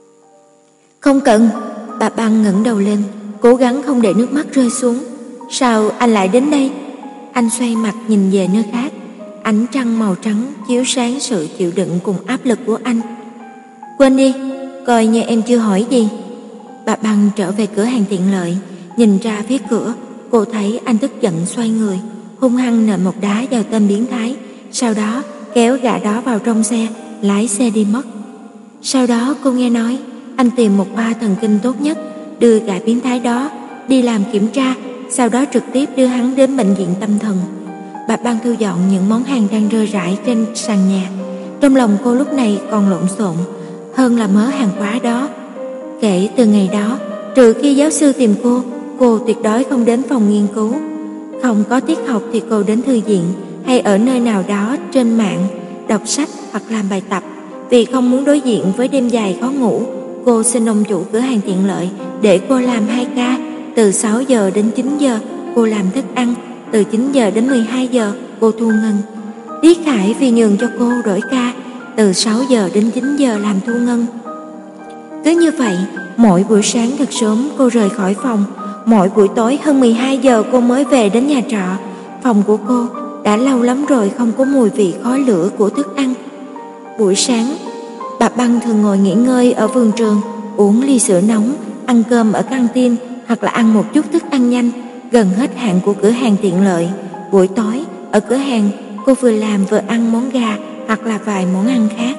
Không cần. Bà Băng ngẩng đầu lên, cố gắng không để nước mắt rơi xuống. Sao anh lại đến đây? Anh xoay mặt nhìn về nơi khác. Ánh trăng màu trắng chiếu sáng sự chịu đựng cùng áp lực của anh. Quên đi, coi như em chưa hỏi gì. Bà Băng trở về cửa hàng tiện lợi, nhìn ra phía cửa, cô thấy anh tức giận xoay người, hung hăng nện một đá vào tên biến thái, sau đó kéo gã đó vào trong xe, lái xe đi mất. Sau đó cô nghe nói anh tìm một khoa thần kinh tốt nhất, đưa gã biến thái đó đi làm kiểm tra, sau đó trực tiếp đưa hắn đến bệnh viện tâm thần. Bà Băng thu dọn những món hàng đang rơi rải trên sàn nhà. Trong lòng cô lúc này còn lộn xộn hơn là mớ hàng hóa đó. Kể từ ngày đó, trừ khi giáo sư tìm cô, cô tuyệt đối không đến phòng nghiên cứu. Không có tiết học thì cô đến thư viện hay ở nơi nào đó trên mạng đọc sách hoặc làm bài tập. Vì không muốn đối diện với đêm dài khó ngủ, cô xin ông chủ cửa hàng tiện lợi để cô làm hai ca. Từ sáu giờ đến chín giờ cô làm thức ăn, từ chín giờ đến mười hai giờ cô thu ngân. Tiết Khải vì nhường cho cô đổi ca, từ sáu giờ đến chín giờ làm thu ngân. Cứ như vậy, mỗi buổi sáng thật sớm cô rời khỏi phòng, mỗi buổi tối hơn mười hai giờ cô mới về đến nhà trọ. Phòng của cô đã lâu lắm rồi không có mùi vị khói lửa của thức ăn. Buổi sáng, bà Băng thường ngồi nghỉ ngơi ở vườn trường, uống ly sữa nóng, ăn cơm ở căng tin hoặc là ăn một chút thức ăn nhanh gần hết hạn của cửa hàng tiện lợi. Buổi tối, ở cửa hàng, cô vừa làm vừa ăn món gà hoặc là vài món ăn khác.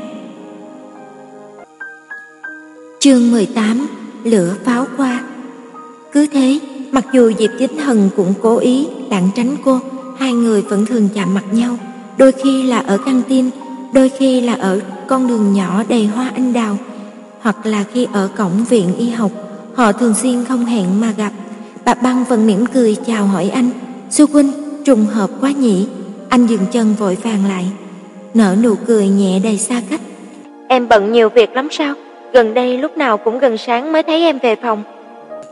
Chương mười tám. Lửa pháo hoa. Cứ thế, mặc dù Diệp Chính Thần cũng cố ý lảng tránh cô, hai người vẫn thường chạm mặt nhau, đôi khi là ở căng tin, đôi khi là ở con đường nhỏ đầy hoa anh đào, hoặc là khi ở cổng viện y học. Họ thường xuyên không hẹn mà gặp. Bà Băng vẫn mỉm cười chào hỏi anh. Sư huynh, trùng hợp quá nhỉ. Anh dừng chân vội vàng lại, nở nụ cười nhẹ đầy xa cách. Em bận nhiều việc lắm sao? Gần đây lúc nào cũng gần sáng mới thấy em về phòng.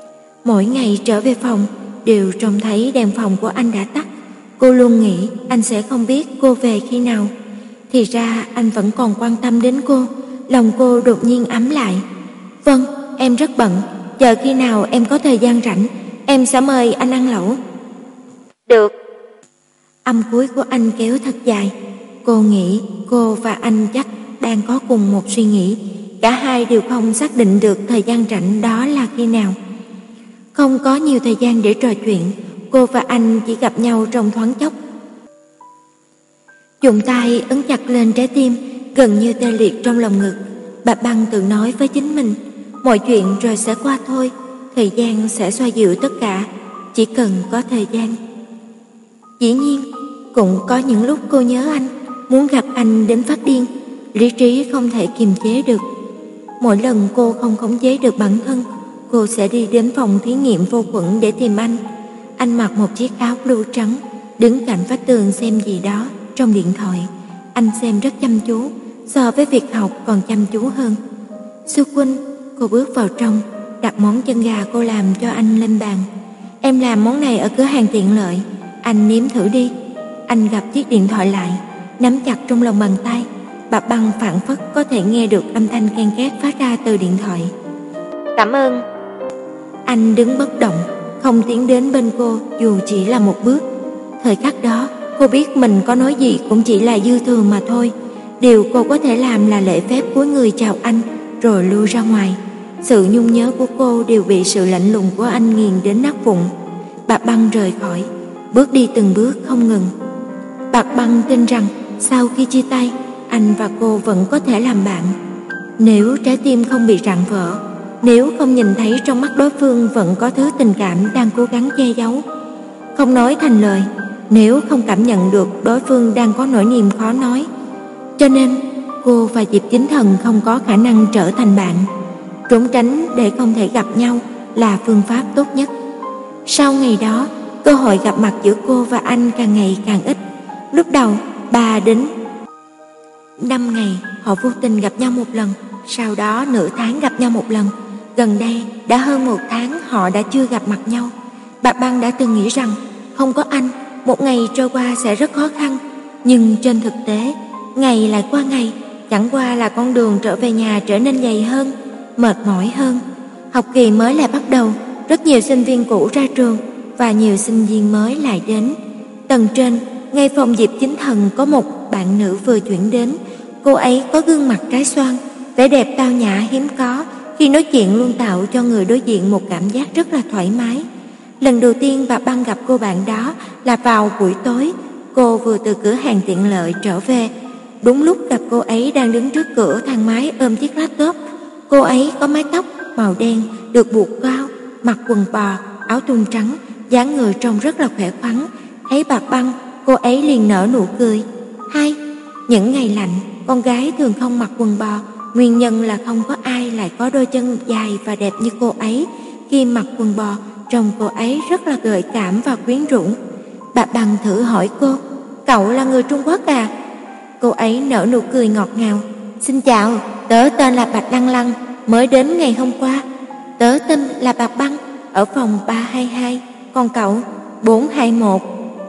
Mỗi ngày trở về phòng đều trông thấy đèn phòng của anh đã tắt. Cô luôn nghĩ anh sẽ không biết cô về khi nào. Thì ra anh vẫn còn quan tâm đến cô. Lòng cô đột nhiên ấm lại. Vâng, em rất bận, chờ khi nào em có thời gian rảnh, em sẽ mời anh ăn lẩu. Được. Âm cuối của anh kéo thật dài. Cô nghĩ cô và anh chắc đang có cùng một suy nghĩ. Cả hai đều không xác định được thời gian rảnh đó là khi nào. Không có nhiều thời gian để trò chuyện, cô và anh chỉ gặp nhau trong thoáng chốc. Dùng tay ấn chặt lên trái tim, gần như tê liệt trong lòng ngực. Bạch Băng tự nói với chính mình, mọi chuyện rồi sẽ qua thôi, thời gian sẽ xoa dịu tất cả, chỉ cần có thời gian. Dĩ nhiên, cũng có những lúc cô nhớ anh, muốn gặp anh đến phát điên, lý trí không thể kiềm chế được. Mỗi lần cô không khống chế được bản thân, cô sẽ đi đến phòng thí nghiệm vô khuẩn để tìm anh. Anh mặc một chiếc áo blue trắng, đứng cạnh vách tường xem gì đó trong điện thoại. Anh xem rất chăm chú, so với việc học còn chăm chú hơn. Sư Huynh, cô bước vào trong, đặt món chân gà cô làm cho anh lên bàn. Em làm món này ở cửa hàng tiện lợi, anh nếm thử đi. Anh gặp chiếc điện thoại lại, nắm chặt trong lòng bàn tay. Bạch Băng phảng phất có thể nghe được âm thanh ken két phát ra từ điện thoại. Cảm ơn. Anh đứng bất động, không tiến đến bên cô dù chỉ là một bước. Thời khắc đó, cô biết mình có nói gì cũng chỉ là dư thừa mà thôi. Điều cô có thể làm là lễ phép cúi người chào anh, rồi lui ra ngoài. Sự nhung nhớ của cô đều bị sự lạnh lùng của anh nghiền đến nát vụn. Bạch Băng rời khỏi, bước đi từng bước không ngừng. Bạch Băng tin rằng sau khi chia tay, anh và cô vẫn có thể làm bạn. Nếu trái tim không bị rạn vỡ, nếu không nhìn thấy trong mắt đối phương vẫn có thứ tình cảm đang cố gắng che giấu, không nói thành lời, nếu không cảm nhận được đối phương đang có nỗi niềm khó nói. Cho nên, cô và Diệp Chính Thần không có khả năng trở thành bạn. Trốn tránh để không thể gặp nhau là phương pháp tốt nhất. Sau ngày đó, cơ hội gặp mặt giữa cô và anh càng ngày càng ít. Lúc đầu, ba đến năm ngày họ vô tình gặp nhau một lần, sau đó nửa tháng gặp nhau một lần. Gần đây, đã hơn một tháng họ đã chưa gặp mặt nhau. Bạch Băng đã từng nghĩ rằng không có anh, một ngày trôi qua sẽ rất khó khăn. Nhưng trên thực tế, ngày lại qua ngày, chẳng qua là con đường trở về nhà trở nên dày hơn, mệt mỏi hơn. Học kỳ mới lại bắt đầu, rất nhiều sinh viên cũ ra trường và nhiều sinh viên mới lại đến. Tầng trên, ngay phòng Diệp Chính Thần có một bạn nữ vừa chuyển đến. Cô ấy có gương mặt trái xoan, vẻ đẹp tao nhã hiếm có, khi nói chuyện luôn tạo cho người đối diện một cảm giác rất là thoải mái. Lần đầu tiên bà Băng gặp cô bạn đó là vào buổi tối, cô vừa từ cửa hàng tiện lợi trở về. Đúng lúc gặp cô ấy đang đứng trước cửa thang máy ôm chiếc laptop. Cô ấy có mái tóc màu đen được buộc cao, mặc quần bò, áo thun trắng, dáng người trông rất là khỏe khoắn. Thấy bà Băng, cô ấy liền nở nụ cười. Hai, những ngày lạnh, con gái thường không mặc quần bò, nguyên nhân là không có ai lại có đôi chân dài và đẹp như cô ấy. Khi mặc quần bò, trông cô ấy rất là gợi cảm và quyến rũ. Bà Băng thử hỏi cô, cậu là người Trung Quốc à? Cô ấy nở nụ cười ngọt ngào. Xin chào, tớ tên là Bạch Lăng Lăng, mới đến ngày hôm qua. Tớ tên là Bạch Băng, ở phòng ba hai hai, còn cậu bốn hai một.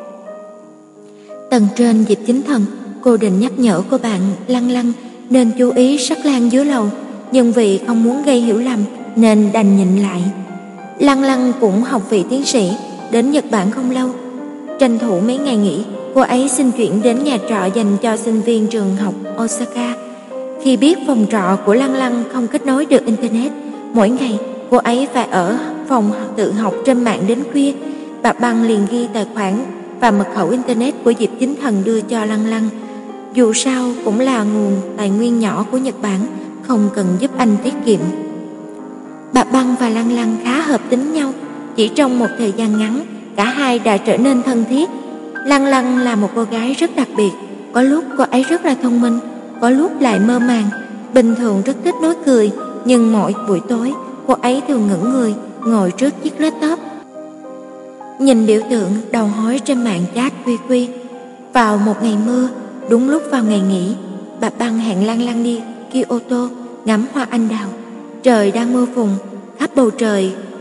Tầng trên Diệp Chính Thần, cô định nhắc nhở cô bạn Lăng Lăng nên chú ý sắc lang dưới lầu, nhưng vì không muốn gây hiểu lầm nên đành nhịn lại. Lăng Lăng cũng học vị tiến sĩ, đến Nhật Bản không lâu. Tranh thủ mấy ngày nghỉ, cô ấy xin chuyển đến nhà trọ dành cho sinh viên trường học Osaka. Khi biết phòng trọ của Lăng Lăng không kết nối được internet, mỗi ngày cô ấy phải ở phòng tự học trên mạng đến khuya. Bà Băng liền ghi tài khoản và mật khẩu internet của Diệp Chính Thần đưa cho Lăng Lăng. Dù sao cũng là nguồn tài nguyên nhỏ của Nhật Bản, không cần giúp anh tiết kiệm. Bà Băng và Lăng Lăng khá hợp tính nhau. Chỉ trong một thời gian ngắn, cả hai đã trở nên thân thiết. Lăng Lăng là một cô gái rất đặc biệt. Có lúc cô ấy rất là thông minh, có lúc lại mơ màng. Bình thường rất thích nói cười, nhưng mỗi buổi tối cô ấy thường ngẩn người, ngồi trước chiếc laptop, nhìn biểu tượng đầu hói trên mạng chat quy quy. Vào một ngày mưa, đúng lúc vào ngày nghỉ, bà Băng hẹn Lăng Lăng đi Kyoto ngắm hoa anh đào. Trời đang mưa phùn, khắp bầu trời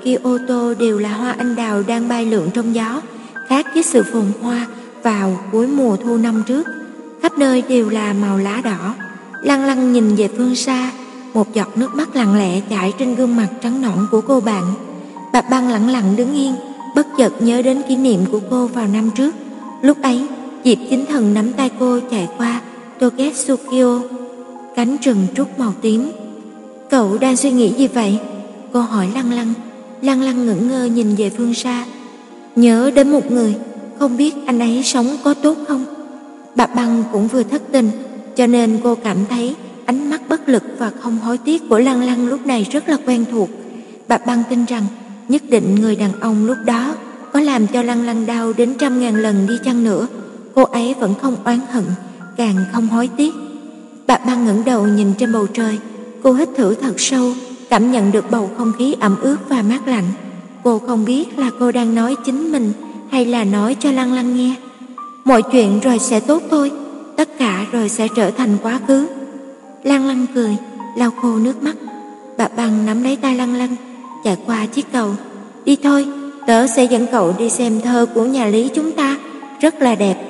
kia ô tô đều là hoa anh đào đang bay lượn trong gió, khác với sự phồn hoa vào cuối mùa thu năm trước. Khắp nơi đều là màu lá đỏ. Lăng Lăng nhìn về phương xa, một giọt nước mắt lặng lẽ chảy trên gương mặt trắng nõn của cô bạn. Bạch Băng lẳng lặng đứng yên, bất chợt nhớ đến kỷ niệm của cô vào năm trước. Lúc ấy, Diệp Chính Thần nắm tay cô chạy qua Toketsukyo, cánh rừng trúc màu tím. Cậu đang suy nghĩ gì vậy? Cô hỏi Lăng Lăng. Lăng Lăng ngẩn ngơ nhìn về phương xa. Nhớ đến một người, không biết anh ấy sống có tốt không? Bạch Băng cũng vừa thất tình, cho nên cô cảm thấy ánh mắt bất lực và không hối tiếc của Lăng Lăng lúc này rất là quen thuộc. Bạch Băng tin rằng nhất định người đàn ông lúc đó có làm cho Lăng Lăng đau đến trăm ngàn lần đi chăng nữa, cô ấy vẫn không oán hận, càng không hối tiếc. Bạch Băng ngẩng đầu nhìn trên bầu trời, cô hít thở thật sâu, cảm nhận được bầu không khí ẩm ướt và mát lạnh. Cô không biết là cô đang nói chính mình hay là nói cho Lăng Lăng nghe. Mọi chuyện rồi sẽ tốt thôi, tất cả rồi sẽ trở thành quá khứ. Lăng Lăng cười, lau khô nước mắt. Bạch Băng nắm lấy tay Lăng Lăng, chạy qua chiếc cầu. Đi thôi, tớ sẽ dẫn cậu đi xem thơ của nhà Lý chúng ta, rất là đẹp.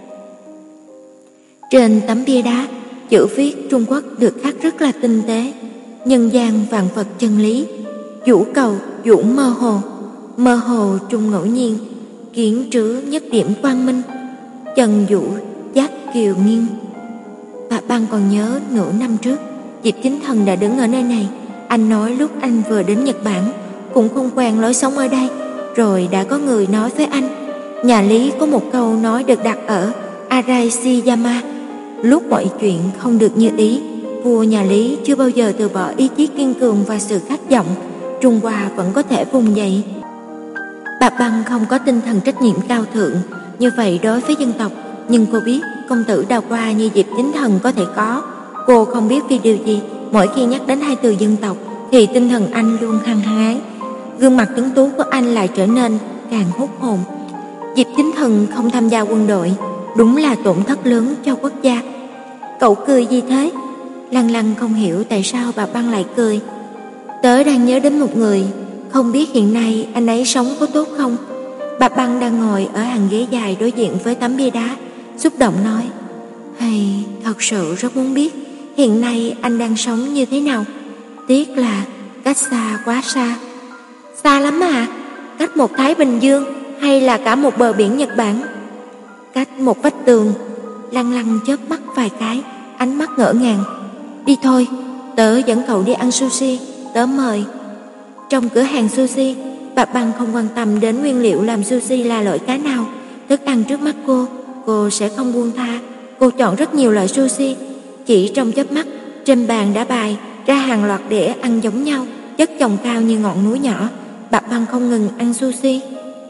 Trên tấm bia đá, chữ viết Trung Quốc được khắc rất là tinh tế. Nhân gian vạn vật chân lý, vũ cầu vũ mơ hồ, mơ hồ trung ngẫu nhiên, kiến trứ nhất điểm quang minh, trần vũ giác kiều nghiêng. Bà Băng còn nhớ nửa năm trước, Diệp Chính Thần đã đứng ở nơi này. Anh nói lúc anh vừa đến Nhật Bản cũng không quen lối sống ở đây, rồi đã có người nói với anh, nhà Lý có một câu nói được đặt ở Arashiyama. Lúc mọi chuyện không được như ý, vua nhà Lý chưa bao giờ từ bỏ ý chí kiên cường và sự khát vọng, Trung Hoa vẫn có thể vùng dậy. Bạch Băng không có tinh thần trách nhiệm cao thượng như vậy đối với dân tộc, nhưng cô biết công tử đào hoa như Diệp Chính Thần có thể có. Cô không biết vì điều gì, mỗi khi nhắc đến hai từ dân tộc thì tinh thần anh luôn hăng hái, gương mặt tuấn tú của anh lại trở nên càng hút hồn. Diệp Chính Thần không tham gia quân đội, đúng là tổn thất lớn cho quốc gia. Cậu cười gì thế? Lăng Lăng không hiểu tại sao bà Băng lại cười. Tớ đang nhớ đến một người, không biết hiện nay anh ấy sống có tốt không? Bà Băng đang ngồi ở hàng ghế dài đối diện với tấm bia đá, xúc động nói, hay thật sự rất muốn biết hiện nay anh đang sống như thế nào. Tiếc là cách xa quá xa. Xa lắm à? Cách một Thái Bình Dương hay là cả một bờ biển Nhật Bản? Cách một vách tường. Lăng Lăng chớp mắt vài cái, ánh mắt ngỡ ngàng. Đi thôi, tớ dẫn cậu đi ăn sushi, tớ mời. Trong cửa hàng sushi, Bạch Băng không quan tâm đến nguyên liệu làm sushi là loại cá nào. Thức ăn trước mắt cô, cô sẽ không buông tha. Cô chọn rất nhiều loại sushi. Chỉ trong chớp mắt, trên bàn đã bày ra hàng loạt đĩa ăn giống nhau, chất chồng cao như ngọn núi nhỏ. Bạch Băng không ngừng ăn sushi.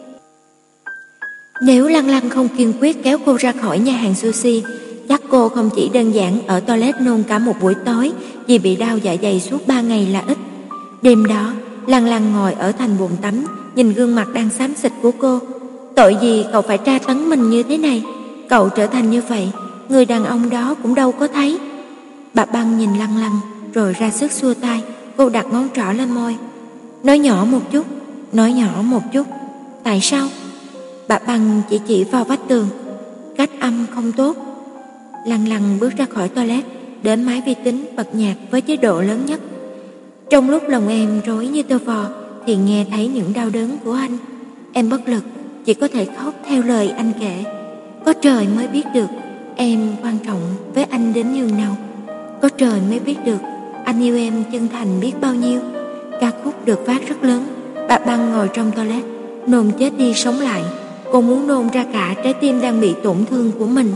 Nếu Lăng Lăng không kiên quyết kéo cô ra khỏi nhà hàng sushi, chắc cô không chỉ đơn giản ở toilet nôn cả một buổi tối vì bị đau dạ dày suốt ba ngày là ít. Đêm đó, Lăng Lăng ngồi ở thành bồn tắm, nhìn gương mặt đang xám xịt của cô. Tội gì cậu phải tra tấn mình như thế này? Cậu trở thành như vậy, người đàn ông đó cũng đâu có thấy. Bạch Băng nhìn Lăng Lăng, rồi ra sức xua tay. Cô đặt ngón trỏ lên môi. Nói nhỏ một chút, nói nhỏ một chút. Tại sao? Bạch Băng chỉ chỉ vào vách tường. Cách âm không tốt. Lăng Lăng bước ra khỏi toilet, đến máy vi tính bật nhạc với chế độ lớn nhất. Trong lúc lòng em rối như tơ vò thì nghe thấy những đau đớn của anh. Em bất lực, chỉ có thể khóc theo lời anh kể. Có trời mới biết được em quan trọng với anh đến nhường nào. Có trời mới biết được anh yêu em chân thành biết bao nhiêu. Ca khúc được phát rất lớn. Bạch Băng ngồi trong toilet, nôn chết đi sống lại. Cô muốn nôn ra cả trái tim đang bị tổn thương của mình.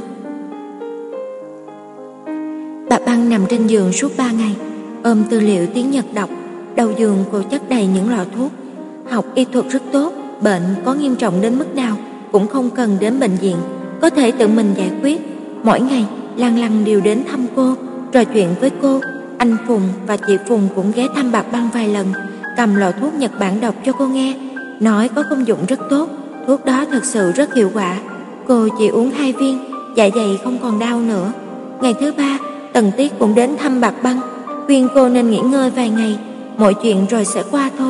Bạch Băng nằm trên giường suốt ba ngày, ôm tư liệu tiếng Nhật đọc. Đầu giường cô chất đầy những lọ thuốc. Học y thuật rất tốt, bệnh có nghiêm trọng đến mức nào cũng không cần đến bệnh viện, có thể tự mình giải quyết. Mỗi ngày Lăng Lăng đều đến thăm cô, trò chuyện với cô. Anh Phùng và chị Phùng cũng ghé thăm Bạch Băng vài lần, cầm lọ thuốc Nhật Bản đọc cho cô nghe, nói có công dụng rất tốt. Thuốc đó thật sự rất hiệu quả. Cô chỉ uống hai viên, dạ dày không còn đau nữa. Ngày thứ ba, Tần Tiết cũng đến thăm Bạch Băng, khuyên cô nên nghỉ ngơi vài ngày, mọi chuyện rồi sẽ qua thôi.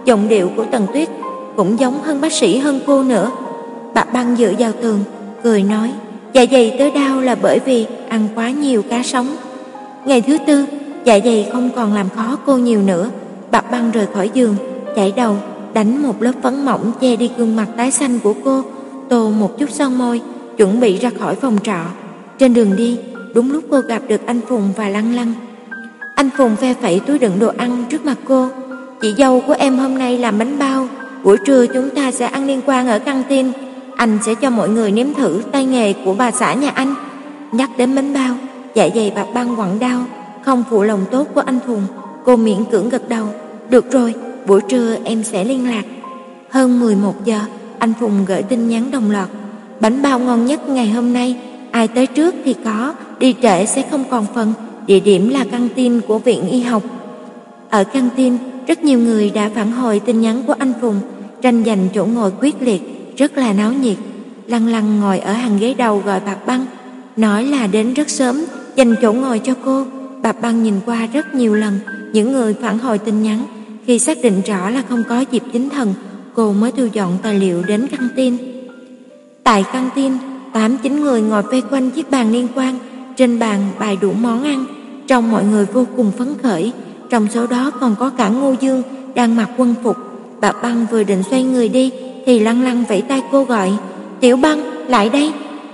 giọng điệu của Tần Tuyết cũng giống hơn bác sĩ hơn cô nữa. Bà Băng dựa vào tường, cười nói, dạ dày tớ đau là bởi vì ăn quá nhiều cá sống. Ngày thứ tư, dạ dày không còn làm khó cô nhiều nữa. Bà Băng rời khỏi giường, chải đầu, đánh một lớp phấn mỏng che đi gương mặt tái xanh của cô, tô một chút son môi, chuẩn bị ra khỏi phòng trọ. Trên đường đi, đúng lúc cô gặp được anh Phùng và Lăng Lăng. Anh Phùng phe phẩy túi đựng đồ ăn trước mặt cô. Chị dâu của em hôm nay làm bánh bao, buổi trưa chúng ta sẽ ăn liên quan ở căng tin. Anh sẽ cho mọi người nếm thử tay nghề của bà xã nhà anh. Nhắc đến bánh bao, dạ dày bà Băng quặn đau, không phụ lòng tốt của anh Phùng. Cô miễn cưỡng gật đầu. Được rồi, buổi trưa em sẽ liên lạc. Hơn mười một giờ, anh Phùng gửi tin nhắn đồng loạt. Bánh bao ngon nhất ngày hôm nay, ai tới trước thì có, đi trễ sẽ không còn phần. Địa điểm là căng tin của viện y học. Ở căng tin, rất nhiều người đã phản hồi tin nhắn của anh Phùng, tranh giành chỗ ngồi quyết liệt, rất là náo nhiệt. Lăng Lăng ngồi ở hàng ghế đầu gọi bà Băng, nói là đến rất sớm, dành chỗ ngồi cho cô. Bà Băng nhìn qua rất nhiều lần những người phản hồi tin nhắn, khi xác định rõ là không có Diệp Chính Thần, cô mới thu dọn tài liệu đến căng tin. Tại căng tin, tám chín người ngồi vây quanh chiếc bàn liên quan, trên bàn bày đủ món ăn, trông mọi người vô cùng phấn khởi. Trong số đó còn có cả Ngô Dương đang mặc quân phục. Bà Băng vừa định xoay người đi thì Lăng Lăng vẫy tay cô gọi, Tiểu Băng, lại đây.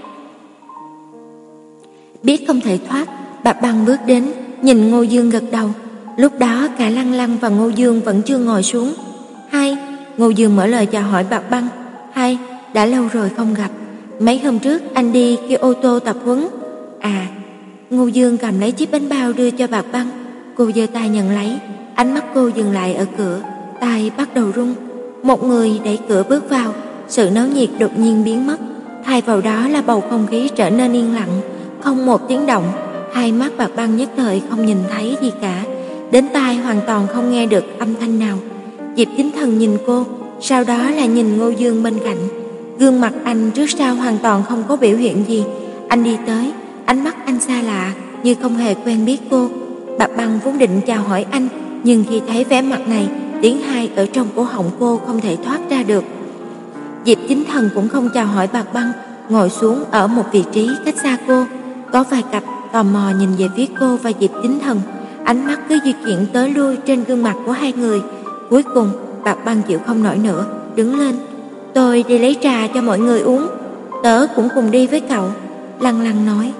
Biết không thể thoát, bà Băng bước đến, nhìn Ngô Dương gật đầu. Lúc đó cả Lăng Lăng và Ngô Dương vẫn chưa ngồi xuống. Hai, Ngô Dương mở lời chào hỏi bà Băng. Hai, đã lâu rồi không gặp. Mấy hôm trước anh đi kia ô tô tập huấn. À, Ngô Dương cầm lấy chiếc bánh bao đưa cho bà Băng. Cô giơ tay nhận lấy, ánh mắt cô dừng lại ở cửa, tay bắt đầu run. Một người đẩy cửa bước vào, sự náo nhiệt đột nhiên biến mất, thay vào đó là bầu không khí trở nên yên lặng, không một tiếng động. Hai mắt bà Băng nhất thời không nhìn thấy gì cả, đến tai hoàn toàn không nghe được âm thanh nào. Diệp Chính Thần nhìn cô, sau đó là nhìn Ngô Dương bên cạnh. Gương mặt anh trước sau hoàn toàn không có biểu hiện gì. Anh đi tới, ánh mắt anh xa lạ, như không hề quen biết cô. Bà Băng vốn định chào hỏi anh, nhưng khi thấy vẻ mặt này, tiếng hai ở trong cổ họng cô không thể thoát ra được. Diệp Chính Thần cũng không chào hỏi bà Băng, ngồi xuống ở một vị trí cách xa cô. Có vài cặp tò mò nhìn về phía cô và Diệp Chính Thần, ánh mắt cứ di chuyển tới lui trên gương mặt của hai người. Cuối cùng, bà Băng chịu không nổi nữa, đứng lên. Tôi đi lấy trà cho mọi người uống, tớ cũng cùng đi với cậu, Lăng Lăng nói.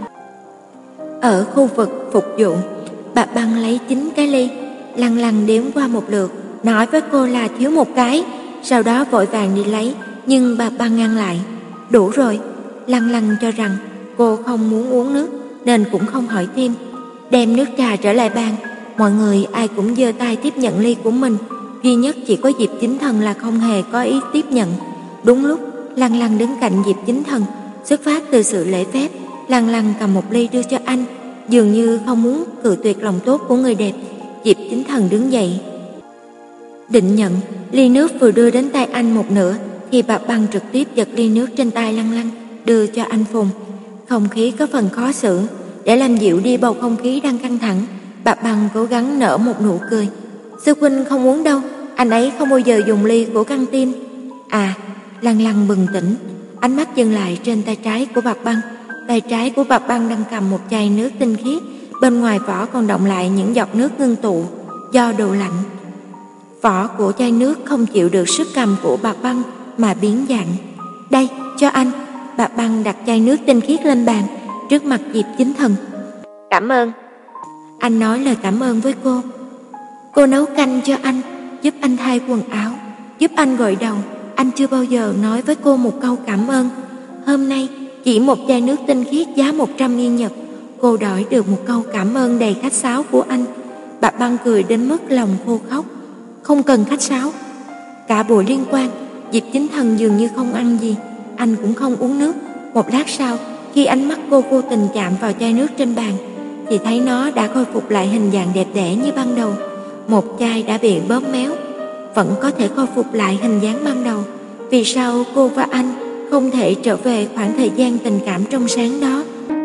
Ở khu vực phục vụ, bà Băng lấy chín cái ly, Lăng Lăng đếm qua một lượt, nói với cô là thiếu một cái, sau đó vội vàng đi lấy, nhưng bà Băng ngăn lại. Đủ rồi. Lăng Lăng cho rằng cô không muốn uống nước nên cũng không hỏi thêm. Đem nước trà trở lại bàn, mọi người ai cũng giơ tay tiếp nhận ly của mình, duy nhất chỉ có Diệp Chính Thần là không hề có ý tiếp nhận. Đúng lúc Lăng Lăng đứng cạnh Diệp Chính Thần, xuất phát từ sự lễ phép, Lăng Lăng cầm một ly đưa cho anh, dường như không muốn cự tuyệt lòng tốt của người đẹp. Diệp Chính Thần đứng dậy, định nhận ly nước vừa đưa đến tay anh một nửa thì bà Băng trực tiếp giật ly nước trên tay Lăng Lăng đưa cho anh Phùng. Không khí có phần khó xử, để làm dịu đi bầu không khí đang căng thẳng, bà Băng cố gắng nở một nụ cười. Sư huynh không uống đâu, anh ấy không bao giờ dùng ly của căng tin. À, Lăng Lăng bừng tỉnh, ánh mắt dừng lại trên tay trái của bà Băng. Tay trái của bà Băng đang cầm một chai nước tinh khiết, bên ngoài vỏ còn đọng lại những giọt nước ngưng tụ do đồ lạnh. Vỏ của chai nước không chịu được sức cầm của bà Băng mà biến dạng. Đây, cho anh. Bà Băng đặt chai nước tinh khiết lên bàn trước mặt Diệp Chính Thần. Cảm ơn. Anh nói lời cảm ơn với cô. Cô nấu canh cho anh, giúp anh thay quần áo, giúp anh gội đầu. Anh chưa bao giờ nói với cô một câu cảm ơn. Hôm nay chỉ một chai nước tinh khiết giá một trăm yên Nhật, cô đòi được một câu cảm ơn đầy khách sáo của anh. Bà Băng cười đến mức lòng khô khóc. Không cần khách sáo. Cả buổi liên quan, Diệp Chính Thần dường như không ăn gì, anh cũng không uống nước. Một lát sau, khi ánh mắt cô vô tình chạm vào chai nước trên bàn, thì thấy nó đã khôi phục lại hình dạng đẹp đẽ như ban đầu. Một chai đã bị bóp méo, vẫn có thể khôi phục lại hình dáng ban đầu. Vì sao cô và anh không thể trở về khoảng thời gian tình cảm trong sáng đó?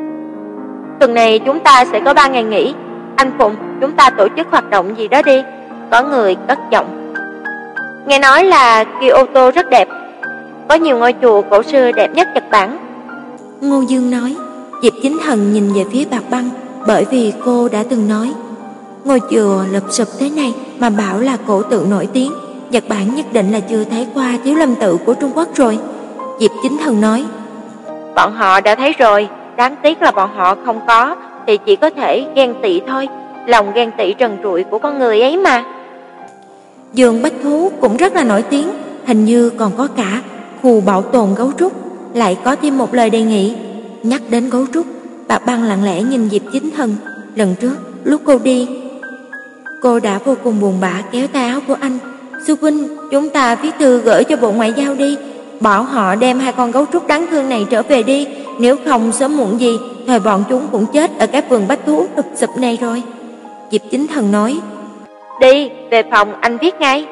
Tuần này chúng ta sẽ có ba ngày nghỉ. Anh Phùng, chúng ta tổ chức hoạt động gì đó đi. Có người cất giọng. Nghe nói là Kyoto rất đẹp, có nhiều ngôi chùa cổ xưa đẹp nhất Nhật Bản. Ngô Dương nói. Diệp Chính Thần nhìn về phía Bạc Băng, bởi vì cô đã từng nói, ngôi chùa lụp xụp thế này mà bảo là cổ tự nổi tiếng, Nhật Bản nhất định là chưa thấy qua Thiếu Lâm tự của Trung Quốc rồi. Diệp Chính Thần nói. Bọn họ đã thấy rồi, đáng tiếc là bọn họ không có, thì chỉ có thể ghen tị thôi, lòng ghen tị trần trụi của con người ấy mà. Vườn Bách Thú cũng rất là nổi tiếng, hình như còn có cả khu bảo tồn gấu trúc. Lại có thêm một lời đề nghị. Nhắc đến gấu trúc, Bạc Băng lặng lẽ nhìn Diệp Chính Thần. Lần trước lúc cô đi, cô đã vô cùng buồn bã kéo tay áo của anh. Sư huynh, chúng ta viết thư gửi cho Bộ Ngoại giao đi, bảo họ đem hai con gấu trúc đáng thương này trở về đi, nếu không sớm muộn gì thời bọn chúng cũng chết ở cái vườn bách thú lụp xụp này rồi. Diệp Chính Thần nói. Đi, về phòng anh viết ngay.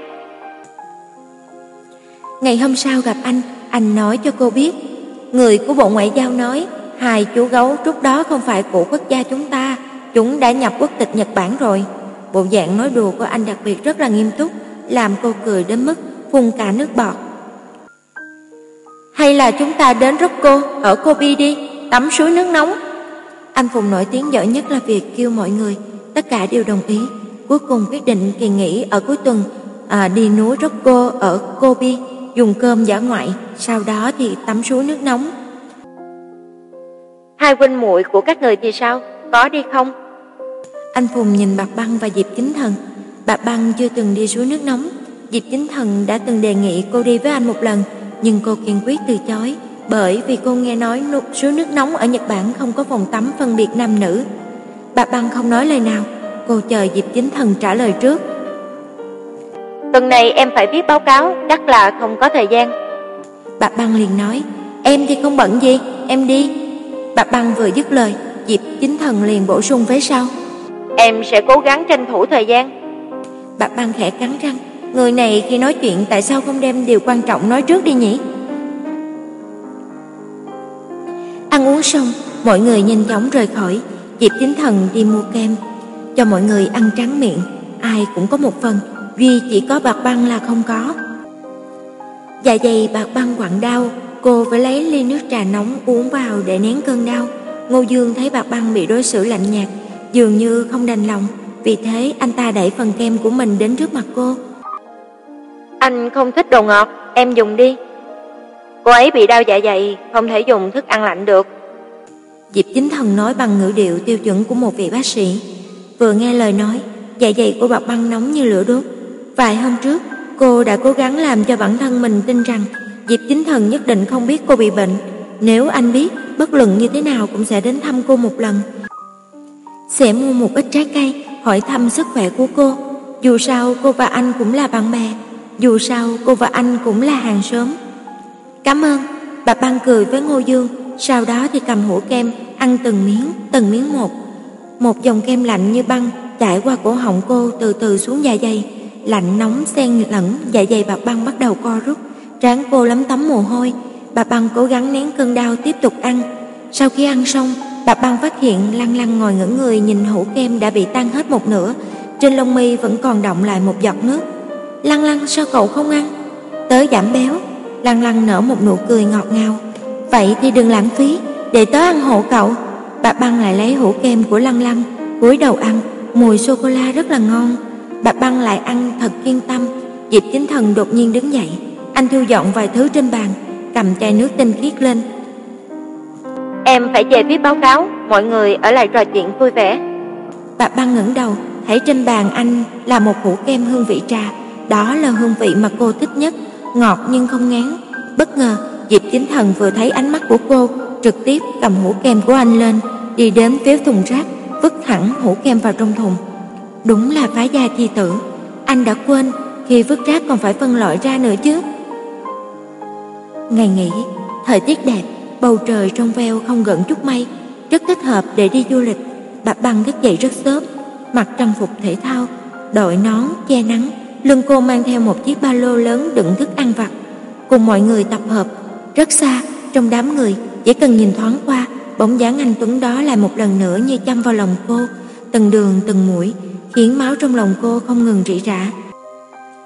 Ngày hôm sau gặp anh, anh nói cho cô biết, người của Bộ Ngoại giao nói hai chú gấu trúc đó không phải của quốc gia chúng ta, chúng đã nhập quốc tịch Nhật Bản rồi. Bộ dạng nói đùa của anh đặc biệt rất là nghiêm túc, làm cô cười đến mức phun cả nước bọt. Hay là chúng ta đến Rokko ở Kobe đi, tắm suối nước nóng. Anh Phùng nổi tiếng giỏi nhất là việc kêu mọi người, tất cả đều đồng ý. Cuối cùng quyết định kỳ nghỉ ở cuối tuần à, đi núi Rokko ở Kobe, dùng cơm dã ngoại, sau đó thì tắm suối nước nóng. Hai huynh muội của các người thì sao, có đi không? Anh Phùng nhìn Bạc Băng và Diệp Chính Thần. Bạc Băng chưa từng đi suối nước nóng, Diệp Chính Thần đã từng đề nghị cô đi với anh một lần, nhưng cô kiên quyết từ chối, bởi vì cô nghe nói suối nước nóng ở Nhật Bản không có phòng tắm phân biệt nam nữ. Bạc Băng không nói lời nào, cô chờ Diệp Chính Thần trả lời trước. Tuần này em phải viết báo cáo, chắc là không có thời gian. Bạc Băng liền nói, em thì không bận gì, em đi. Bạc Băng vừa dứt lời, Diệp Chính Thần liền bổ sung phía sau, em sẽ cố gắng tranh thủ thời gian. Bạc Băng khẽ cắn răng, người này khi nói chuyện tại sao không đem điều quan trọng nói trước đi nhỉ? Ăn uống xong, mọi người nhanh chóng rời khỏi. Diệp Chính Thần đi mua kem, cho mọi người ăn tráng miệng, ai cũng có một phần, duy chỉ có Bạc Băng là không có. Dạ dày Bạc Băng quặn đau, cô phải lấy ly nước trà nóng uống vào để nén cơn đau. Ngô Dương thấy Bạc Băng bị đối xử lạnh nhạt, dường như không đành lòng, vì thế anh ta đẩy phần kem của mình đến trước mặt cô. Anh không thích đồ ngọt, em dùng đi. Cô ấy bị đau dạ dày, không thể dùng thức ăn lạnh được. Diệp Chính Thần nói bằng ngữ điệu tiêu chuẩn của một vị bác sĩ. Vừa nghe lời nói, dạ dày của Bạc Băng nóng như lửa đốt. Vài hôm trước, cô đã cố gắng làm cho bản thân mình tin rằng Diệp Chính Thần nhất định không biết cô bị bệnh. Nếu anh biết, bất luận như thế nào cũng sẽ đến thăm cô một lần, sẽ mua một ít trái cây, hỏi thăm sức khỏe của cô. Dù sao cô và anh cũng là bạn bè, dù sao cô và anh cũng là hàng xóm. Cảm ơn. Bạc Băng cười với Ngô Dương, sau đó thì cầm hũ kem ăn từng miếng, từng miếng một. Một dòng kem lạnh như băng chảy qua cổ họng cô từ từ xuống dạ dày, lạnh nóng xen lẫn, dạ dày Bạc Băng bắt đầu co rút, trán cô lấm tấm mồ hôi. Bạc Băng cố gắng nén cơn đau tiếp tục ăn. Sau khi ăn xong, Bạc Băng phát hiện Lăng Lăng ngồi ngẩn người nhìn hũ kem đã bị tan hết một nửa, trên lông mi vẫn còn đọng lại một giọt nước. Lăng Lăng, sao cậu không ăn? Tớ giảm béo. Lăng Lăng nở một nụ cười ngọt ngào. Vậy thì đừng lãng phí, để tớ ăn hộ cậu. Bạc Băng lại lấy hũ kem của Lăng Lăng, cúi đầu ăn, mùi sô cô la rất là ngon. Bạc Băng lại ăn thật kiên tâm. Diệp Chính Thần đột nhiên đứng dậy, anh thu dọn vài thứ trên bàn, cầm chai nước tinh khiết lên. Em phải về viết báo cáo, mọi người ở lại trò chuyện vui vẻ. Bạc Băng ngẩng đầu, thấy trên bàn anh là một hũ kem hương vị trà, đó là hương vị mà cô thích nhất, ngọt nhưng không ngán. Bất ngờ, Diệp Chính Thần vừa thấy ánh mắt của cô, trực tiếp cầm hũ kem của anh lên, đi đến phía thùng rác, vứt thẳng hũ kem vào trong thùng. Đúng là phá gia chi tử, anh đã quên khi vứt rác còn phải phân loại ra nữa chứ. Ngày nghỉ, thời tiết đẹp, bầu trời trong veo không gợn chút mây, rất thích hợp để đi du lịch. Bạc Băng thức dậy rất sớm, mặc trang phục thể thao, đội nón che nắng, lưng cô mang theo một chiếc ba lô lớn đựng thức ăn vặt, cùng mọi người tập hợp. Rất xa, trong đám người, chỉ cần nhìn thoáng qua, bóng dáng anh tuấn đó lại một lần nữa như châm vào lòng cô, từng đường từng mũi, khiến máu trong lòng cô không ngừng rỉ rả.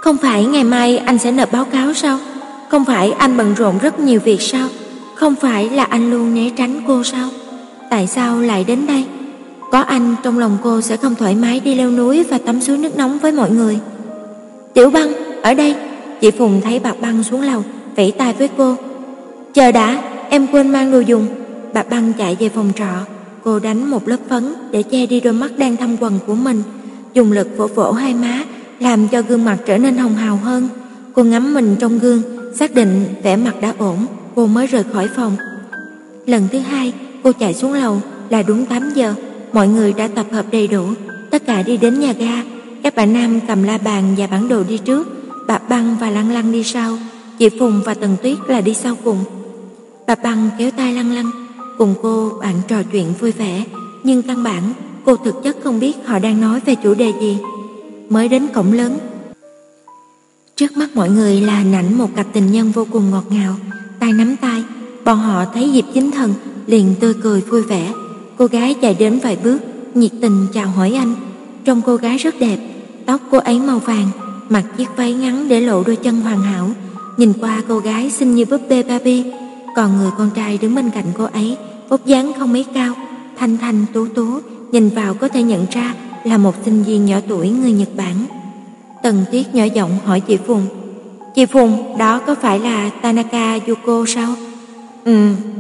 Không phải ngày mai anh sẽ nộp báo cáo sao? Không phải anh bận rộn rất nhiều việc sao? Không phải là anh luôn né tránh cô sao? Tại sao lại đến đây? Có anh trong lòng cô sẽ không thoải mái đi leo núi và tắm suối nước nóng với mọi người. Tiểu Băng, ở đây. Chị Phùng thấy Bạc Băng xuống lầu, vẫy tay với cô. Chờ đã, em quên mang đồ dùng. Bạc Băng chạy về phòng trọ. Cô đánh một lớp phấn để che đi đôi mắt đang thâm quầng của mình, dùng lực vỗ vỗ hai má, làm cho gương mặt trở nên hồng hào hơn. Cô ngắm mình trong gương, xác định vẻ mặt đã ổn, cô mới rời khỏi phòng. Lần thứ hai, cô chạy xuống lầu là đúng tám giờ. Mọi người đã tập hợp đầy đủ, tất cả đi đến nhà ga. Các bạn nam cầm la bàn và bản đồ đi trước, Bạc Băng và Lăng Lăng đi sau, chị Phùng và Tần Tuyết là đi sau cùng. Bạc Băng kéo tay Lăng Lăng, cùng cô bạn trò chuyện vui vẻ, nhưng căn bản cô thực chất không biết họ đang nói về chủ đề gì. Mới đến cổng lớn, trước mắt mọi người là hình ảnh một cặp tình nhân vô cùng ngọt ngào, tay nắm tay. Bọn họ thấy Diệp Chính Thần liền tươi cười vui vẻ. Cô gái chạy đến vài bước, nhiệt tình chào hỏi anh. Trông cô gái rất đẹp, tóc cô ấy màu vàng, mặc chiếc váy ngắn để lộ đôi chân hoàn hảo. Nhìn qua cô gái xinh như búp bê Barbie, còn người con trai đứng bên cạnh cô ấy, vóc dáng không mấy cao, thanh thanh tú tú, nhìn vào có thể nhận ra là một sinh viên nhỏ tuổi người Nhật Bản. Tần Tuyết nhỏ giọng hỏi chị Phùng. Chị Phùng, đó có phải là Tanaka Yuko sao? Ừ,